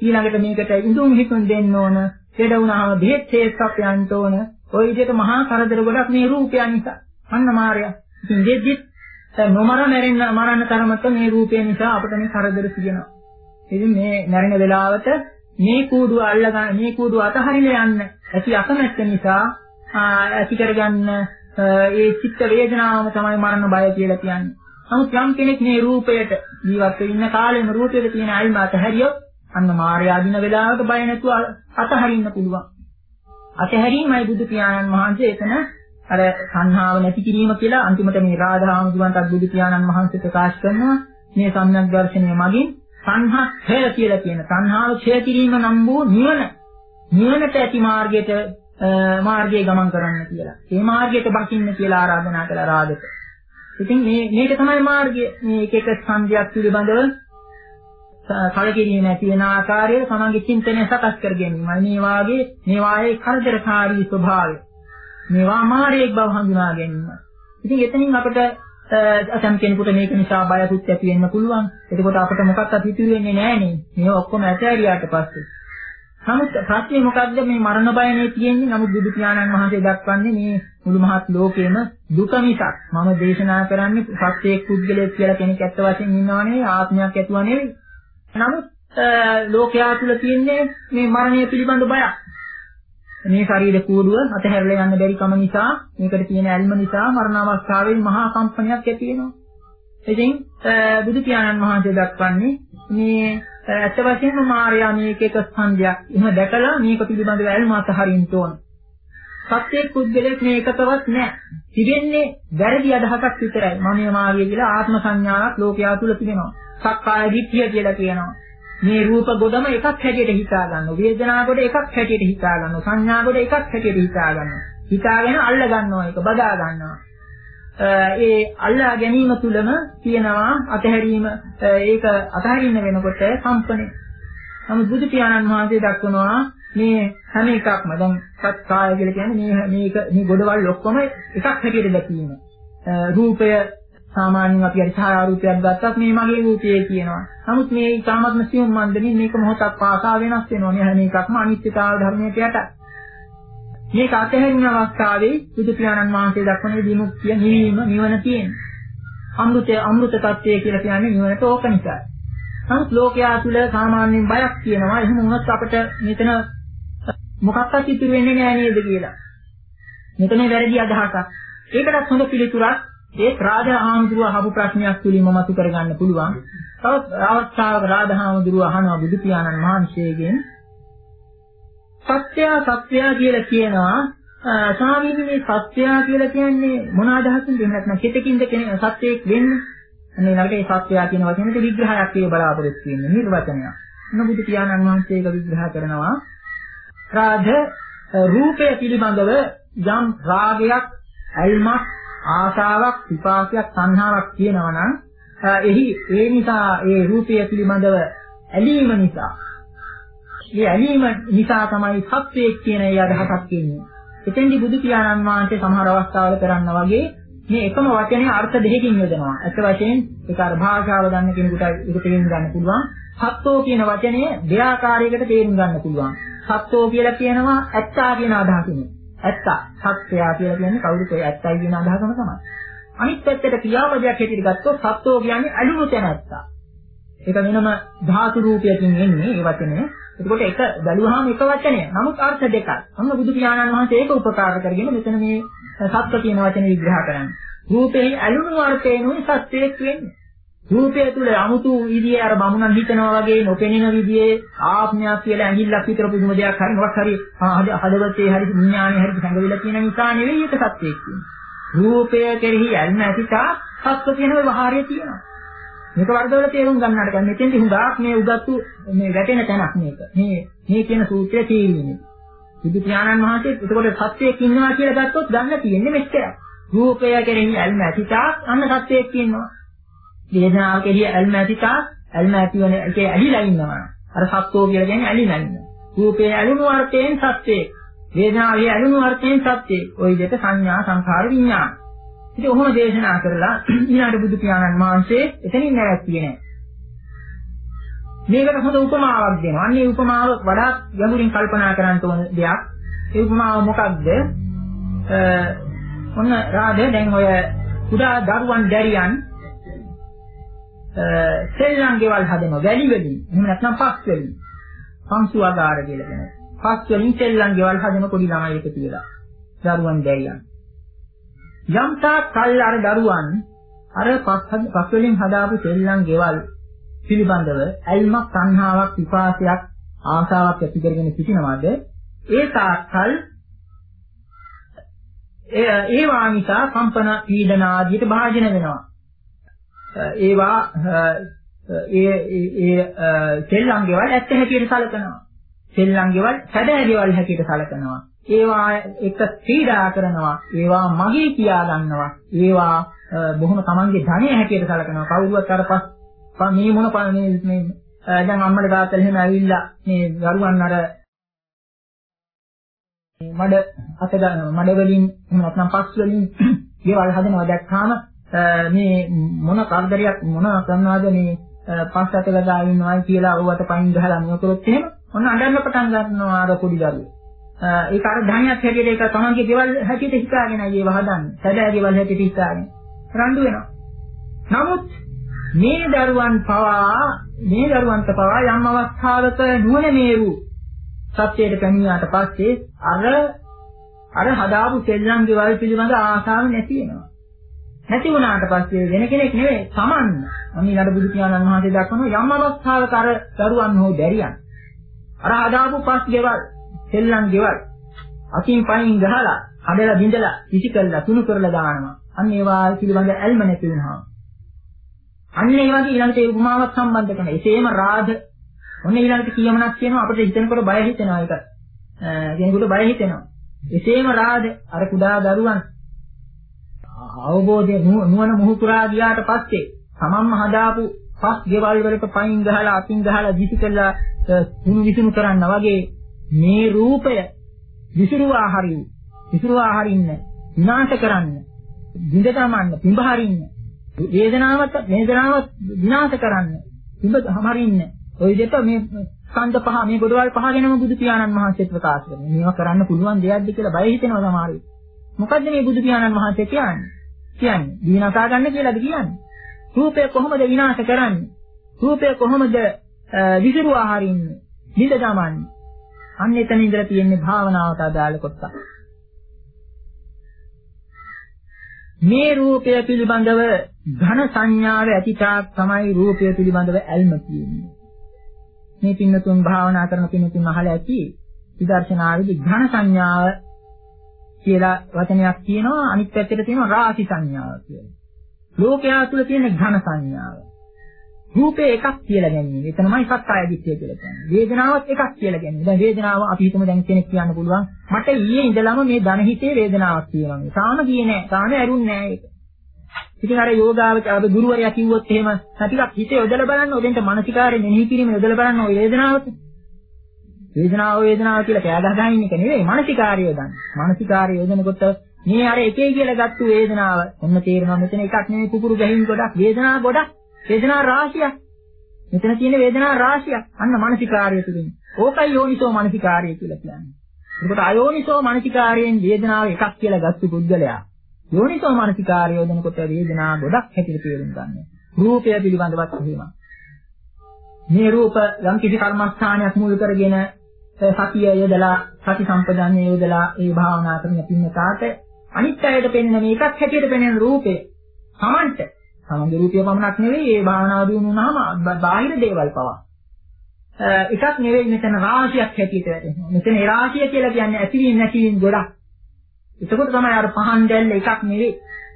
ඊළඟට මේකට ඉඳුම් හිතුම් දෙන්න ඕන. ලෙඩ වුණාම බෙහෙත් හේත් අපයන්ට ඕන. ওই විදිහට මහා කරදර ගොඩක් මේ රූපය නිසා. අන්න මාර්යා. ඉතින් දෙද්දිත් නොමර මැරෙන්න මරන්න තරමට මේ රූපය නිසා අපිට මේ කරදර තියෙනවා. ඉතින් මේ මැරෙන වෙලාවට මේ කූඩුව අල්ලගන්න මේ කූඩුව අතහරින්න යන්න ඇති අකමැත්ත නිසා ඇති කරගන්න ඒ චිත්ත වේදනාවම තමයි මරණ බය කියලා කියන්නේ. නමුත් යම් කෙනෙක් මේ රූපයට ජීවත් වෙ ඉන්න කාලෙම රූපයට තියෙන අල්ම අතහැරියොත් අන්න මාර්යා දින වෙලාවට බය නැතුව අතහරින්න පුළුවන්. අතහැරීමයි බුදු පියාණන් වහන්සේ එතන අර සංහාව නැති කිරීම කියලා අන්තිමට මේ රාධාමුදුවන්ටත් බුදු පියාණන් වහන්සේ ප්‍රකාශ කරනවා මේ සම්‍යක් දර්ශනය මගින් සංහාක්ෂය කියලා කියන සංහාව ක්ෂය කිරීම නම් වූ නිවන නිවනට ඇති මාර්ගයට මාර්ගයේ ගමන් කරන්න කියලා. ඒ මාර්ගයට බකින්න කියලා ආරාධනා කළා රාධක. ඉතින් මේ මේක තමයි මාර්ගය. මේ එක එක සංඥාවක් පිළිබඳව කලකිරීම ඇති වෙන ආකාරය තමන්ගේ චින්තනය සකස් කර ගැනීමයි මේ වාගේ මේ වායේ කරදරකාරී ස්වභාවය. මේවා මාර්ගයක් බව හඳුනා ගැනීම. ඉතින් එතනින් අපිට අසම් කෙනෙකුට මේක නිසා බයකුත් ඇති වෙන්න පුළුවන්. එතකොට අපිට මොකක්වත් හිතුවේ වෙන්නේ නැහැ නේ. මේ ඔක්කොම ඇතෑරියාට පස්සේ. නමුත් ප්‍රශ්නේ මොකද්ද මේ මරණ බයනේ තියෙන්නේ. නමුත් බුදු පියාණන් වහන්සේ දක්වන්නේ මේ මුළු මහත් ලෝකෙම දුක මිසක් මම දේශනා කරන්නේ සත්‍යයක් පුද්ගලයෙක් කියලා කෙනෙක් ඇත්ත වශයෙන් ඉන්නව නෙවෙයි ආත්මයක් ඇතුව නෙවෙයි. නමුත් ලෝකයා තුල තියෙන්නේ මේ මරණය පිළිබඳ බයක්. මේ ශරීර කූඩුව අතහැරලා යන්න බැරි කම නිසා මේකට තියෙන ඇල්ම නිසා මරණ අවස්ථාවේ මහා කම්පනයක් ඇති වෙනවා. ඉතින් බුදු පියාණන් වහන්සේ දක්වන්නේ මේ ඇත්ත වශයෙන්ම මාර්යා මේක එක ස්කන්ධයක්. එහෙම දැකලා මේක පිළිබඳව ඇල්ම අතහරින්න ඕන. සත්‍යයේ පුද්ගලයෙක් මේ එකතවත් නැහැ. තිබෙන්නේ වැරදි අදහසක් විතරයි. මම මාර්ගය කියලා ආත්ම සංඥාවක් ලෝකයා තුල තිබෙනවා. සක්කාය දිට්ඨිය කියලා කියනවා. මේ රූප ගොඩම එකක් හැටියට හිතා ගන්නවා. වේදනා ගොඩ එකක් හැටියට හිතා ගන්නවා. සංඥා ගොඩ එකක් හැටියට හිතා ගන්නවා. හිතාගෙන අල්ල ගන්නවා ඒක බදා ගන්නවා. ඒ අල්ලා ගැනීම තුලම තියෙනවා අතහැරීම ඒක අතහරින්න වෙනකොට කම්පණය. නමුත් බුදු පියාණන් වහන්සේ දක්වනවා මේ හැම එකක්ම දැන් සත්කාය කියලා කියන්නේ මේ මේක මේ ගොඩවල් ඔක්කොම එකක් හැටියට දැකීම. රූපය සාමාන්‍යයෙන් අපි අර ඡායා රූපයක් ගත්තත් මේ මගේ රූපය කියනවා. නමුත් මේ ඊටාත්ම සියුම් මන්දමින් මේක මොහොතක් පාසා වෙනස් වෙනවා. මේ හැම එකක්ම අනිත්‍යතාව ධර්මයට යට. මේක අතහැරින අවස්ථාවේ බුදු පියාණන් වහන්සේ දක්වන විමුක්තිය නිවීම නිවන තියෙනවා. අමෘතය අමෘත tattve කියලා කියන්නේ නිවනට ඕක නිසා. නමුත් ලෝකයා තුල සාමාන්‍යයෙන් බයක් කියනවා. එහෙම වුණොත් අපිට මෙතන මොකක්වත් ඉතුරු වෙන්නේ නැහැ නේද කියලා. මෙතන වැරදි අදහසක්. ඒකටත් හොඳ පිළිතුරක් ඒ රාජහාමුදුරුව අහපු ප්‍රශ්නයක් තුලින්ම මතු කරගන්න පුළුවන්. තවත් අවස්ථාවක රාජහාමුදුරුව අහනවා බුදු පියාණන් වහන්සේගෙන් සත්‍ය සත්‍ය කියලා කියනවා ස්වාමීනි මේ සත්‍ය කියලා කියන්නේ මොන අදහසින්ද නැත්නම් කෙතකින්ද කෙනෙක් සත්‍යයක් වෙන්නේ? අනේ ළඟට මේ සත්‍ය කියන වචනේට විග්‍රහයක් ඒ බලාපොරොත්තු වෙන්නේ නිර්වචනයක්. මොන බුදු පියාණන් වහන්සේ ඒක විග්‍රහ කරනවා රාජ රූපය පිළිබඳව යම් රාගයක් ඇල්මක් ආශාවක් විපාකයක් සංහාවක් කියනවා නම් එහි ඒ නිසා ඒ රූපය පිළිබඳව ඇලීම නිසා මේ ඇලීම නිසා තමයි සත්‍යයක් කියන ඒ අදහසක් කියන්නේ. එතෙන්දි බුදු පියාණන් වහන්සේ සමහර අවස්ථාවල කරන්න වගේ මේ එකම වචනේ අර්ථ දෙකකින් යොදනවා. අත් වශයෙන් ඒක අර භාෂාව දන්න කෙනෙකුට ඒක තේරුම් ගන්න පුළුවන්. සත්‍යෝ කියන වචනේ දෙආකාරයකට තේරුම් ගන්න පුළුවන්. සත්‍යෝ කියලා කියනවා ඇත්තා කියන අදහසින්. ඇත්තා සත්‍යය කියලා කියන්නේ කවුරුත් ඒ ඇත්තයි කියන අදහසම තමයි. අනිත් පැත්තට ක්‍රියාපදයක් හැටියට ගත්තොත් සත්‍යෝ කියන්නේ අලුණු තැන ඇත්තා. ඒක වෙනම ධාතු රූපයකින් එන්නේ ඒ වචනේ. එතකොට එක බැලුවාම එක වචනය. නමුත් අර්ථ දෙකක්. අන්න බුදු පියාණන් වහන්සේ ඒක උපකාර කරගෙන මෙතන මේ සත්‍ය කියන වචනේ විග්‍රහ කරන්නේ. රූපේ අලුණු අර්ථේනොයි සත්‍යයක් වෙන්නේ. රූපය තුල 아무තු විදියේ අර බමුණන් හිතනවා වගේ නොපෙනෙන විදියේ ආත්මයක් කියලා ඇඟිල්ලක් විතර පුදුම දෙයක් හරි මොකක් හරි හදවතේ හරි විඥානයේ හරි සංගවිලා තියෙන නිසා නෙවෙයි ඒක සත්‍යයක් කියන්නේ. රූපය කෙරෙහි ඇල්ම ඇතිතා සත්‍ය කියන ව්‍යවහාරය තියෙනවා. මේක වර්ධවල තේරුම් ගන්නට ගන්න. මෙතෙන්දි හුඟක් මේ උගත්තු මේ වැටෙන තැනක් මේක. මේ මේ කියන සූත්‍රය තේරෙන්නේ. බුදු පියාණන් වහන්සේ එතකොට සත්‍යයක් ඉන්නවා කියලා ගත්තොත් ගන්න තියෙන්නේ මෙච්චරයි. රූපය කෙරෙහි ඇල්ම ඇතිතා අන්න සත්‍යයක් කියනවා. වේදනාව කෙරෙහි ඇල්ම ඇතිතා ඇල්ම ඇතිවන එකේ ඇලිලා ඉන්නවා. අර සත්‍යෝ කියලා කියන්නේ ඇලිලා ඉන්නවා. රූපේ ඇලුණු අර්ථයෙන් සත්‍යයක්. වේදනාවේ ඇලුණු අර්ථයෙන් සත්‍යයක්. ওই දෙක සංඥා සංඛාර විඥාන. ඉතින් ඔහොම දේශනා කරලා ඊළඟ බුදු පියාණන් වහන්සේ එතනින් නැවැත්තියේ නැහැ. මේකට හොඳ උපමාවක් දෙනවා. අන්නේ උපමාව වඩාත් ගැඹුරින් කල්පනා කරන්න ඕන දෙයක්. ඒ උපමාව මොකක්ද? ඔන්න රාජේ දැන් ඔය කුඩා දරුවන් දැරියන් සෙල්ලම් ගෙවල් හදනවා වැලි වලින්. එහෙම නැත්නම් පස් වලින්. පංසු ආකාර කියලා කියනවා. පස් වලින් සෙල්ලම් ගෙවල් හදන පොඩි ළමයි එක කියලා. දරුවන් දැරියන්. යම් තාක් කල් අර දරුවන් අර පස් පස් වලින් හදාපු සෙල්ලම් ගෙවල් පිළිබඳව ඇල්මක්, තණ්හාවක්, විපාසයක්, ආසාවක් ඇති කරගෙන සිටිනවාද? ඒ තාක්කල් ඒ ඒවා නිසා කම්පන, පීඩන ආදියට භාජන වෙනවා. ඒවා ඒ ඒ සෙල්ලම් ගෙවල් ඇත්ත හැටියට සැලකනවා. සෙල්ලම් ගෙවල් සැබෑ ගෙවල් හැටියට සැලකනවා. ඒවා එක ක්‍රීඩා කරනවා. ඒවා මගේ කියා ගන්නවා. ඒවා බොහොම තමන්ගේ ධනය හැටියට සැලකනවා. කවුරුවත් අර පස් මේ මොන මේ මේ දැන් අම්මලා තාත්තලා එහෙම ඇවිල්ලා මේ දරුවන් අර මඩ අත ගන්න මඩ වලින් එහෙම නැත්නම් පස් වලින් ගෙවල් හදනවා දැක්කාම මේ මොන කරදරයක් මොන කරනවාද මේ පස් අත ගලා ඉන්නවා කියලා ඔවට පයින් ගහලා මොකද එහෙම ඔන්න අඬන්න පටන් ගන්නවා අර පොඩි දරුවෝ. ඒක අර ධාන්‍යයක් හැටියට ඒක තමන්ගේ ගෙවල් හැටියට හිතාගෙනයි ඒව හදන්නේ. සැබෑ ගෙවල් හැටියට හිතාගෙන රණ්ඩු වෙනවා. නමුත් මේ දරුවන් පවා මේ දරුවන්ට පවා යම් අවස්ථාවක නුවණ මේරු සත්‍යයට පැමිණියාට පස්සේ අර අර හදාපු සෙල්ලම් ගෙවල් පිළිබඳ ආසාව නැති වෙනවා. නැති වුණාට පස්සේ වෙන කෙනෙක් නෙවෙයි Taman. අනිලාට බුදු පියාණන් වහන්සේ දක්වනවා යම් අවස්ථාවක අර දරුවන් හෝ දැරියන් අර හදාපු පස් ගෙවල් සෙල්ලම් ගෙවල් අකින් පයින් ගහලා හදලා බිඳලා ඉසි කරලා තුනු කරලා දානවා. අන්න ඒවා පිළිබඳ ඇල්ම නැති වෙනවා. අන්න ඒ වගේ ඊළඟට ඒ උපමාවක් සම්බන්ධ කරන. එසේම රාධ ඔන්න ඊළඟට කියමනක් කියනවා අපිට හිතනකොට බය හිතෙනවා ඒක. කෙනෙකුට බය හිතෙනවා. එසේම රාධ අර කුඩා දරුවන් අවබෝධය නුවණ මුහු පුරා ගියාට පස්සේ තමන්ම හදාපු පස් ගෙවල් වලට පයින් ගහලා අතින් ගහලා දිසි කළා තුන් විසුණු කරන්න වගේ මේ රූපය විසිරුවා හරින්න විසිරුවා හරින්න විනාශ කරන්න බිඳ තමන්න පිඹ හරින්න වේදනාවත් වේදනාවත් විනාශ කරන්න පිඹ හරින්න ඔය දෙක මේ ස්කන්ධ පහ මේ ගොඩවල් පහ ගැනම බුදු පියාණන් වහන්සේ ප්‍රකාශ කරනවා. මේවා කරන්න පුළුවන් දෙයක්ද කියලා බය හිතෙනවා සමහරවිට. මොකද්ද මේ බුදු පියාණන් වහන්සේ කියන්නේ? කියන්නේ විනාශා ගන්න කියලාද කියන්නේ? රූපය කොහොමද විනාශ කරන්නේ? රූපය කොහොමද විසිරුවා හරින්නේ? නිද දමන්නේ? අන්න එතන ඉඳලා තියෙන්නේ භාවනාවට අදාළ කොටස. මේ රූපය පිළිබඳව ඝන සංඥාව ඇතිතාක් තමයි රූපය පිළිබඳව ඇල්ම කියන්නේ. මේ පින්නතුන් භාවනා කරන පින්නතුන් අහලා ඇති විදර්ශනාවේදී ඝන සංඥාව කියලා වචනයක් තියෙනවා. අනිත් පැත්තට තියෙනවා රාශි සංඥාව කියලා. ලෝකයා තුල තියෙන ඝන සංඥාව. රූපේ එකක් කියලා ගැනීම. එතනමයි සක්කාය දිට්ඨිය කියලා කියන්නේ. වේදනාවත් එකක් කියලා ගැනීම. දැන් වේදනාව අපි හිතමු දැන් කෙනෙක් කියන්න පුළුවන් මට ඊයේ ඉඳලම මේ ධන හිතේ වේදනාවක් තියෙනවා. තාම ගියේ නෑ. තාම ඇරුන්නේ නෑ ඒක. ඉතින් අර යෝගාවචර ගුරුවරයා කිව්වොත් එහෙම ටිකක් හිතේ යොදලා බලන්න ඔතෙන්ට මානසිකාරේ මෙනෙහි කිරීම යොදලා බලන්න ওই වේදනාවට. වේදනාව වේදනාව කියලා කෑ ගහ ගන්න එක නෙවෙයි මානසිකාරය යොදන්න. මානසිකාරය යොදනකොට මේ අර එකේ කියලා ගත්තු වේදනාව ඔන්න තේරෙනවා මෙතන එකක් නෙවෙයි කුකුරු ගැහින් ගොඩක් වේදනා ගොඩක්. වේදනා රාශියක්. මෙතන තියෙන වේදනා රාශියක්. අන්න මානසිකාරය තුලින්. ඕකයි යෝනිසෝ මානසිකාරය කියලා කියන්නේ. ඒකට අයෝනිසෝ මානසිකාරයෙන් වේදනාව එකක් කියලා ගත්තු පුද්ගලයා යෝනිසෝ මානසිකාරය යොදනකොට වේදනා ගොඩක් හැටියට තේරුම් ගන්න. රූපය පිළිබඳවත් එහෙම. මේ රූප යම් කිසි කර්මස්ථානයක් මුල් කරගෙන සතිය යොදලා සති සම්පදානය යොදලා ඒ භාවනා කරන පින්නකාට අනිත්‍යයට පෙන්වන මේකක් හැටියට පෙන්වන රූපේ සමන්ත සමන්ගේ රූපය පමණක් නෙවෙයි ඒ භාවනාව දිනුනහම බාහිර දේවල් පවා එකක් නෙවෙයි මෙතන රාශියක් හැටියට වැටෙනවා. මෙතන ඒ රාශිය කියලා කියන්නේ ඇතිවීම නැතිවීම ගොඩක්. එතකොට තමයි අර පහන් දැල්ල එකක් නෙවෙයි.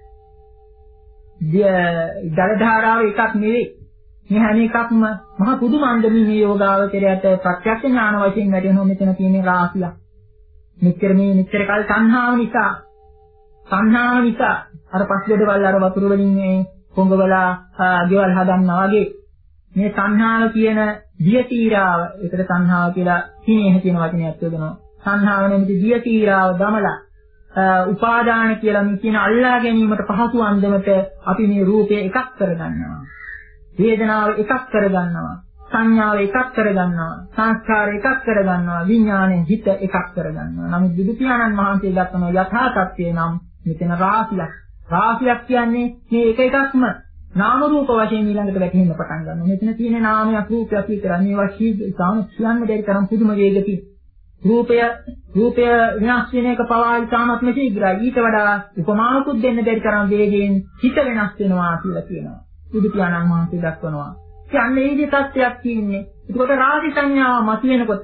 ජල ධාරාව එකක් නෙවෙයි. මේ හැම එකක්ම මහ පුදුම අන්දමින් මේ යෝගාවචරයට ප්‍රත්‍යක්ෂ ඥාන වශයෙන් වැටෙනවා. මෙතන තියෙන රාශිය. මෙච්චර මේ මෙච්චර කල් සංහාව නිසා සංහාව නිසා අර පස්දෙඩවල් අර වතුර වලින් මේ පොඟවලා ගෙවල් හදන්නා වගේ මේ සංහාව කියන දිය තීරාව ඒකට සංහාව කියලා හිනේ කියන වචනයක් යොදනවා. සංහාව නෙමෙයි දිය තීරාව දමලා උපාදාන කියලා මේ කියන අල්ලා ගැනීමට පහසු අන්දමට අපි මේ රූපය එකක් කරගන්නවා. වේදනාව එකක් කරගන්නවා. සංඥාව එකක් කරගන්නවා, සංස්කාර එකක් කරගන්නවා, විඥාණය හිත එකක් කරගන්නවා. නමුත් බුදු පියාණන් වහන්සේ දක්වන යථා තත්ත්වය නම් මෙතන රාශියක්. රාශියක් කියන්නේ මේ එක එකක්ම නාම රූප වශයෙන් ඊළඟට වැටෙන්න පටන් ගන්නවා. මෙතන තියෙන නාමයක් රූපයක් විතරයි. මේවා සීගාම කියන්න බැරි තරම් පුදුම වේගකින් රූපය රූපය විනාශ වෙන එක පවා ඉතාමත්ම ශීඝ්‍රයි. ඊට වඩා උපමාවකුත් දෙන්න බැරි තරම් වේගයෙන් හිත වෙනස් වෙනවා කියලා කියනවා. බුදු පියාණන් වහන්සේ දක්වනවා. කියන්නේ මේ විදිහට තත්ත්වයක් තියෙන්නේ. ඒකට රාග සංඥාව මතුවෙනකොට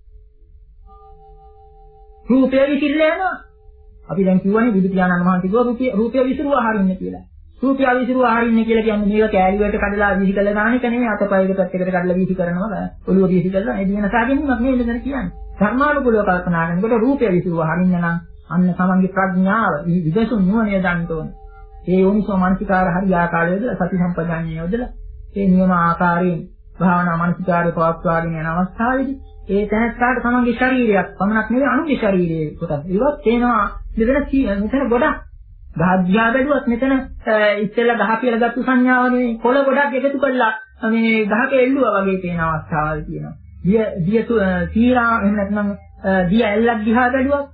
රූපය විසිරලා යනවා. අපි දැන් කියවනේ බුදු පියාණන් වහන්සේ කිව්වා රූපය රූපය විසිරුවා හරින්න කියලා. රූපය විසිරුවා හරින්න කියලා කියන්නේ මේක කෑලි වලට කඩලා විසි කළා දාන එක නෙමෙයි. අතපයක පැත්තකට කඩලා විසි කරනවා. ඔළුව විසි කරලා ඒ දින සාගෙන්නක් නෙමෙයි මෙතන කියන්නේ. ධර්මානුකූලව කල්පනා කරනකොට රූපය විසිරුවා හරින්න නම් අන්න තමන්ගේ ප්‍රඥාව විදසුන් නුවණ යොදන්න ඕන. ඒ යෝනිසෝ මනසිකාර හරි ආකාරයේද සති සම්පජාඤ්ඤය යොදලා ඒ නියම ආකාරයෙන් භාවනා මනසිකාරය පවත්වාගෙන යන අවස්ථාවේදී ඒ තැනට තමන්ගේ ශරීරයක් පමණක් නෙවෙයි අනුන්ගේ ශරීරයේ කොටස් ඒවත් තේනවා මෙතන මෙතන ගොඩක් ගහදියා බැලුවත් මෙතන ඉස්සෙල්ලා ගහ කියලා ගත්තු සංඥාවනේ කොළ ගොඩක් එකතු කරලා මේ ගහක එල්ලුවා වගේ පේන අවස්ථාවල් තියෙනවා. දිය දිය තීරා එහෙම නැත්නම් දිය ඇල්ලක් දිහා බැලුවත්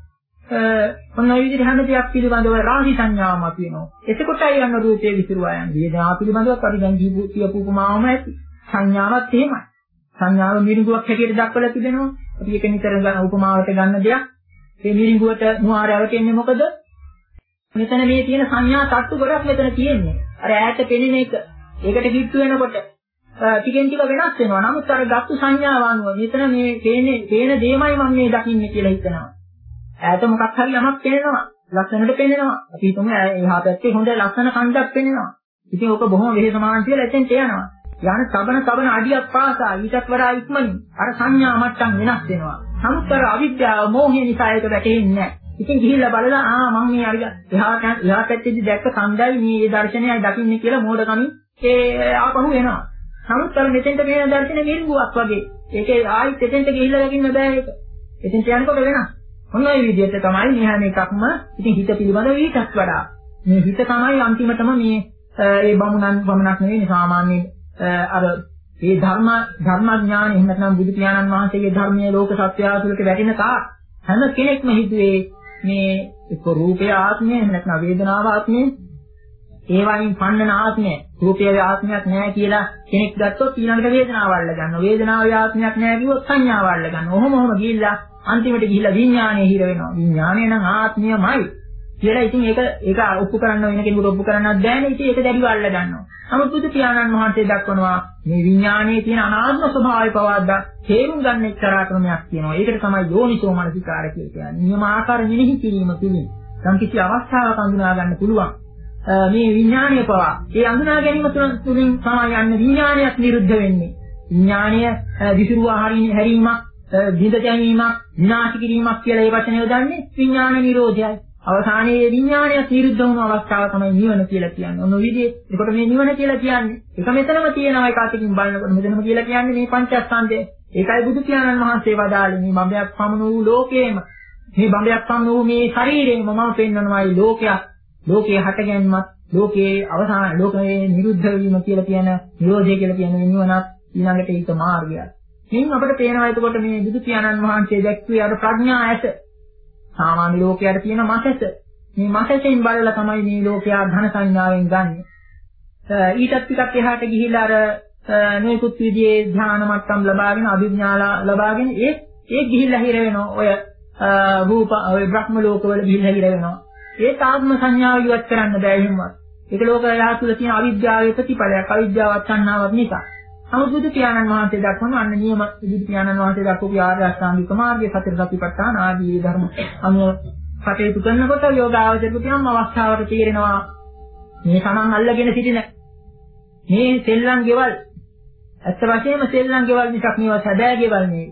ඔන්න ඔය විදිහට හැම දෙයක් පිළිබඳව රාශි සංඥාවක් වෙනවා. එතකොටයි යන රූපයේ විසිරුවා යන වේදනාව පිළිබඳව අපි දැන් කියපු කියපු උපමාවම ඇති. සංඥාවක් එහෙමයි. සංඥාව මිරිඟුවක් හැටියට දක්වලා තිබෙනවා. අපි ඒක නිතර ගන්න උපමාවට ගන්න දෙයක්. මේ මිරිඟුවට නුවාරයවට එන්නේ මොකද? මෙතන මේ තියෙන සංඥා තත්තු ගොඩක් මෙතන තියෙන්නේ. අර ඈත පෙනෙන එක. ඒකට කිට්ටු වෙනකොට ටිකෙන් ටික වෙනස් වෙනවා. නමුත් අර ගත්තු සංඥාව අනුව මෙතන මේ පේන්නේ පේන දෙයමයි මම මේ දකින්නේ කියලා හිතනවා. ඈත මොකක් හරි යමක් පේනවා. ලස්සනට පේනවා. අපි හිතමු එහා පැත්තේ හොඳ ලස්සන කන්දක් පේනවා. ඉතින් ඕක බොහොම වෙහෙසමාන කියලා එතෙන්ට යනවා. යන තබන තබන අඩියක් පාසා ඊටත් වඩා ඉක්මනින් අර සංඥා මට්ටම් වෙනස් වෙනවා. නමුත් අර අවිද්‍යාව මෝහය නිසා ඒක වැටෙන්නේ නැහැ. ඉතින් ගිහිල්ලා බලලා ආ මම මේ අර එහා එහා පැත්තේදී දැක්ක කන්දයි මේ දර්ශනයයි දකින්නේ කියලා මෝඩකමින් ඒ ආපහු එනවා. නමුත් අර මෙතෙන්ට මේ දර්ශනේ මිරිඟුවක් වගේ. ඒකේ ආයිත් එතෙන්ට ගිහිල්ලා දකින්න බෑ ඒක. එතෙන්ට යනකොට වෙනස්. මොන වගේ විදිහට තමයි මේ හැම එකක්ම ඉතින් හිත පිළිබඳව ඊටත් වඩා මේ හිත තමයි අන්තිමටම මේ ඒ බමුණන් වමනක් නෙවෙයි සාමාන්‍ය අර මේ ධර්ම ධර්මඥාන එහෙම නැත්නම් බුදු පියාණන් වහන්සේගේ ධර්මයේ ලෝක සත්‍යය තුළට වැටෙන තාක් හැම කෙනෙක්ම හිතුවේ මේ එක්ක රූපය ආත්මය එහෙම නැත්නම් වේදනාව ආත්මය ඒ වයින් පන්නන ආත්මය රූපයේ ආත්මයක් නැහැ කියලා කෙනෙක් ගත්තොත් ඊළඟට වේදනාව අල්ල ගන්නවා වේදනාවේ ආත්මයක් නැහැ කිව්වොත් සංඥාව අල්ල ගන්නවා ඔහොම ඔහොම ගිහිල්ලා අන්තිමට ගිහිල්ලා විඥානය හිර වෙනවා විඥානය නම් ආත්මයමයි කියලා ඉතින් ඒක ඒක ඔප්පු කරන්න වෙන කෙනෙකුට ඔප්පු කරන්නත් බෑනේ ඉතින් ඒක දැඩිව අල්ල ගන්නවා නමුත් බුදු පියාණන් වහන්සේ දක්වනවා මේ විඥානයේ තියෙන අනාත්ම ස්වභාවය පවද්දා තේරුම් ගන්න එක්තරා ක්‍රමයක් තියෙනවා ඒකට තමයි යෝනිසෝ මනසිකාර කියලා කියන්නේ නියම ආකාර මෙනෙහි කිරීම තුළින් නම් කිසි අවස්ථාවක හඳුනා ගන්න පුළුවන් මේ විඥානීය පවා ඒ හඳුනා ගැනීම තුළින් තමයි යන්නේ විඥානයක් නිරුද්ධ වෙන්නේ විඥානය විසිරුවා හැරීමක් බිඳ දැමීමක් විනාශ කිරීමක් කියලා ඒ වචනේ යොදන්නේ විඥාන නිරෝධයයි අවසානයේ විඥානයක් නිරුද්ධ වුණු අවස්ථාව තමයි නිවන කියලා කියන්නේ. ඔන්න ඔය විදිහේ ඒකට මේ නිවන කියලා කියන්නේ ඒක මෙතනම තියෙනවා එක අතකින් බලනකොට මෙතනම කියලා කියන්නේ මේ පංචස්කන්ධය. ඒකයි බුදු පියාණන් වහන්සේ වදාළේ මේ බඹයක් පමණ වූ ලෝකයේම මේ බඹයක් පමණ වූ මේ ශරීරයේම මම පෙන්වනවායි ලෝකයක්. ලෝකයේ හටගැන්මත් ලෝකයේ අවසාන ලෝකයේ නිරුද්ධ වීම කියලා කියන නිරෝධය කියලා කියන නිවනත් ඊළඟට ඒක මාර්ගයක්. මින් අපිට පේනවා එතකොට මේ බුදු පියාණන් වහන්සේ දැක්ුවේ අර ප්‍රඥා ඇස සාමාන්‍ය ලෝකයට තියෙන මසස මේ මසසෙන් බලලා තමයි මේ ලෝකයා ධන සංඥාවෙන් ගන්නෙ ඊටත් ටිකක් එහාට ගිහිල්ලා අර නොයෙකුත් විදිහේ ධ්‍යාන මට්ටම් ලබාගෙන අභිඥා ලබාගෙන ඒ ඒ ගිහිල්ලා හිර වෙනවා ඔය රූප ඔය බ්‍රහ්ම ලෝකවල ගිහිල්ලා හිර වෙනවා ඒ ආත්ම සංඥාව ඉවත් කරන්න බෑ එහෙමවත් ඒක ලෝකයා තුළ තියෙන අවිද්‍යාවේ ප්‍රතිඵලයක් අවිද්‍යාවත් සංඥාවක් නිසා නමුත් බුදු පියාණන් වහන්සේ දක්වන අන්න නියම බුදු පියාණන් වහන්සේ දක්වපු ආර්ය අෂ්ටාංගික මාර්ගයේ සතර සතිපට්ඨාන ආදී ධර්ම අනුව කටයුතු කරනකොට යෝගාවචර පුතියම් අවස්ථාවට තීරෙනවා මේ තමන් අල්ලගෙන සිටින මේ සෙල්ලම් ගෙවල් ඇත්ත වශයෙන්ම සෙල්ලම් ගෙවල් මිසක් මේවා සැබෑ ගෙවල් නෙවෙයි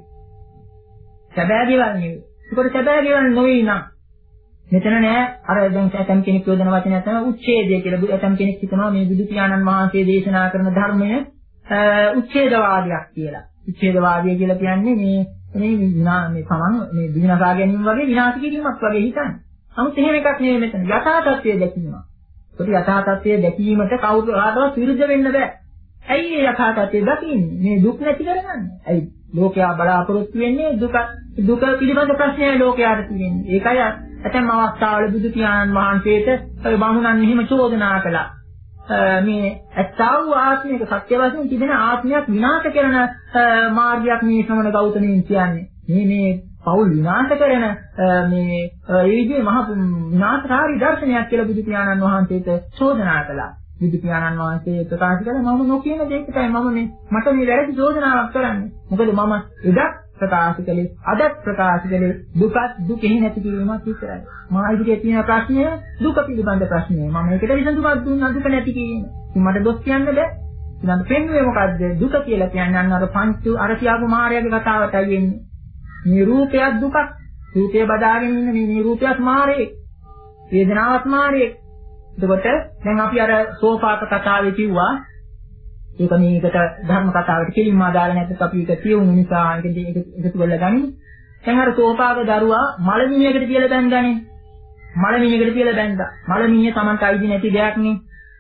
සැබෑ ගෙවල් නෙවෙයි ඒකට සැබෑ ගෙවල් නොවේ නම් මෙතන නෑ අර දැන් ඇතම් කෙනෙක් යොදන වචනය තමයි උච්ඡේදය කියලා ඇතම් කෙනෙක් හිතනවා මේ බුදු පියාණන් වහන්සේ දේශනා කරන ධර්මය උච්ඡේදවාදයක් කියලා. උච්ඡේදවාදය කියලා කියන්නේ මේ මේ විනා මේ තමන් මේ විනාශා ගැනීම වගේ විනාශ කිරීමක් වගේ හිතන්නේ. නමුත් එහෙම එකක් නෙවෙයි මෙතන. යථා තත්ත්වය දැකීම. ඒක යථා තත්ත්වය දැකීමට කවුරු කාටවත් විරුද්ධ වෙන්න බෑ. ඇයි මේ යථා තත්ත්වය දකින්නේ? මේ දුක් නැති කරගන්න. ඇයි ලෝකයා බලාපොරොත්තු වෙන්නේ දුක දුක පිළිබඳ ප්‍රශ්නයයි ලෝකයාට තියෙන්නේ. ඒකයි ඇතැම් අවස්ථාවල බුදු පියාණන් වහන්සේට ඔය බමුණන් මෙහිම චෝදනා කළා. මේ ඇත්තා වූ ආත්මික සත්‍ය වශයෙන් තිබෙන ආත්මයක් විනාශ කරන මාර්ගයක් මේ ශ්‍රමණ ගෞතමයන් කියන්නේ. මේ මේ පෞල් විනාශ කරන මේ ඒ විදිහේ මහ විනාශකාරී දර්ශනයක් කියලා බුදු පියාණන් වහන්සේට චෝදනා කළා. බුදු පියාණන් වහන්සේ ප්‍රකාශ කළා මම නොකියන දෙයකටයි මම මේ මට මේ වැරදි චෝදනාවක් කරන්නේ. මොකද මම එදත් ප්‍රකාශ කළේ අදත් ප්‍රකාශ කළේ දුක දුකෙහි නැති කිරීමක් විතරයි. මා ඉදිරියේ තියෙන ප්‍රශ්නය දුක පිළිබඳ ප්‍රශ්නය. මම ඒකට විසඳුමක් දුන්නා දුක නැති කිරීම. ඉතින් මට දොස් කියන්න බෑ. ඊළඟ පෙන්වුවේ මොකද්ද? දුක කියලා කියන්නේ අන්න අර පංච අර කියාපු මායාවේ කතාවටයි එන්නේ. මේ රූපයක් දුකක්. රූපය බදාගෙන ඉන්න මේ මේ රූපයක් මායයක්. වේදනාවක් මායයක්. එතකොට දැන් අපි අර සෝපාක කතාවේ කිව්වා ඒක මේකට ධර්ම කතාවට කෙලින්ම අදාළ නැත්නම් අපි ඒක කියවුණු නිසා ඒක එකතු කරලා ගනිමු. දැන් අර සෝපාක දරුවා මලමිණියකට කියලා බැන්දානේ. මලමිණියකට කියලා බැන්දා. මලමිණිය Tamanට අයිති නැති දෙයක් නේ.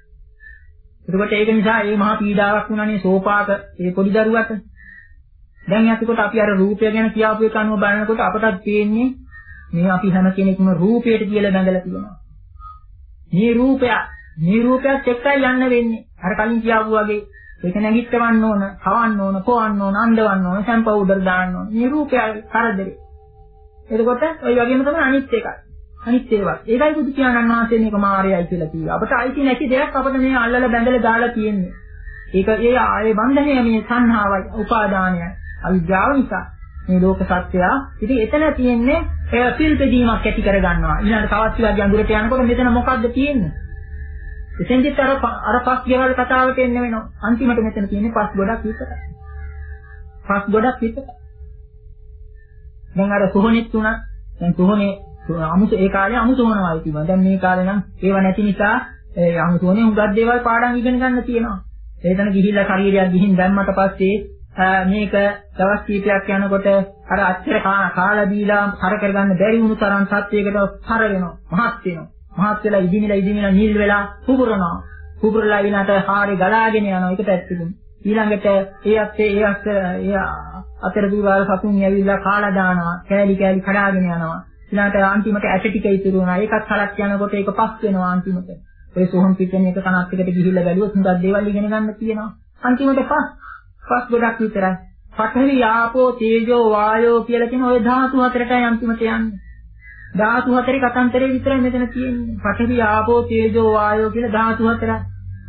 එතකොට ඒක නිසා ඒ මහා පීඩාවක් වුණානේ සෝපාක ඒ පොඩි දරුවට. දැන් යතිකොට අපි අර රූපය ගැන කියාපු එක අනුව බලනකොට අපටත් පේන්නේ මේ අපි හැම කෙනෙක්ම රූපයට කියලා බැඳලා තියෙනවා. මේ රූපය මේ රූපයත් එක්කයි යන්න වෙන්නේ. අර කලින් කියාපු වගේ ඒක නැගිටවන්න ඕන, කවන්න ඕන, පොවන්න ඕන, අඬවන්න ඕන, සැම්ප උඩර දාන්න ඕන. මේ රූපය කරදරේ. එතකොට ওই වගේම තමයි අනිත් එකයි. අනිත් ඒවා. ඒකයි බුදු පියාණන් වහන්සේ මේක මායයයි කියලා කිව්වා. අපට අයිති නැති දෙයක් අපිට මේ අල්ලලා බැඳලා දාලා තියෙන්නේ. ඒක ඒ ආයේ බන්ධනය මේ සංහාවයි, උපාදානයයි, අවිද්‍යාව නිසා මේ ලෝක සත්‍යය. ඉතින් එතන තියෙන්නේ ඒ පිල්පෙදීමක් ඇති කර ගන්නවා. ඊළඟ තවත් ටිකක් අඳුරට යනකොට මෙතන මොකද්ද තියෙන්නේ? එතෙන්දිත් අර අර පස් ගෙවල් කතාවට එන්න වෙනවා. අන්තිමට මෙතන තියෙන්නේ පස් ගොඩක් විතරයි. පස් ගොඩක් විතරයි. දැන් අර සුහනෙත් උනා. දැන් සුහනේ අමුතු ඒ කාලේ අමුතුමනවායි තිබුණා. දැන් මේ කාලේ නම් ඒව නැති නිසා ඒ අමුතුමනේ හුඟක් දේවල් පාඩම් ඉගෙන ගන්න තියෙනවා. එතන ගිහිල්ලා ශරීරයක් ගිහින් දැම්මට පස්සේ මේක දවස් කීපයක් යනකොට අර අච්චර කාලා දීලා හර කරගන්න බැරි වුණු තරම් සත්‍යයකට හර වෙනවා. මහත් වෙනවා. මහත් වෙලා ඉදිමිලා ඉදිමිලා නිල් වෙලා පුපුරනවා. පුපුරලා ඊළඟට හාරේ ගලාගෙන යනවා. ඒකට ඇත්තටම ඊළඟට ඒ අත්තේ ඒ අත්ත ඒ අතර දුරවල් සතුන් ඇවිල්ලා කාලා දානවා. කෑලි කෑලි කඩාගෙන යනවා. ඊළඟට අන්තිමට ඇට ටික ඉතුරු වෙනවා. ඒකත් හරක් යනකොට ඒක පස් වෙනවා අන්තිමට. ඒ සෝහම් පිටෙන එක කනක් එකට ගිහිල්ලා බැලුවොත් හුඟක් දේවල් ඉගෙන ගන්න තියෙනවා. අන්තිමට පස් පස් ගොඩක් විතරයි. පඨවි ආපෝ තේජෝ වායෝ කියලා කියන ওই ධාතු හතරටයි අන්තිමට යන්නේ. ධාතු හතරේ කතන්තරේ විතරයි මෙතන තියෙන්නේ. පඨවි ආපෝ තේජෝ වායෝ කියලා ධාතු හතරයි.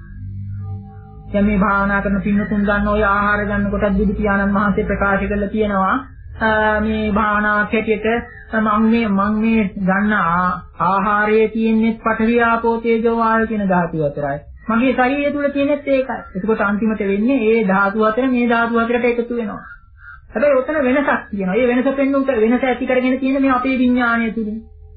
දැන් මේ භාවනා කරන පින්නතුන් ගන්න ඔය ආහාර ගන්නකොටත් බුදු පියාණන් වහන්සේ ප්‍රකාශ කරලා තියෙනවා මේ භාවනාවක් හැටියට මම මේ මම මේ ගන්න ආහාරයේ තියෙන්නේ පඨවි ආපෝ තේජෝ වායෝ කියන ධාතු හතරයි. මගේ ශරීරය තුල තියෙනෙත් ඒකයි. එතකොට අන්තිමට වෙන්නේ මේ ධාතු හතර මේ ධාතු හතරට එකතු වෙනවා. හැබැයි උතන වෙනසක් තියෙනවා. ඒ වෙනස පෙන්නුම් කර වෙනස ඇති කරගෙන තියෙන මේ අපේ විඥාණය තුලින්.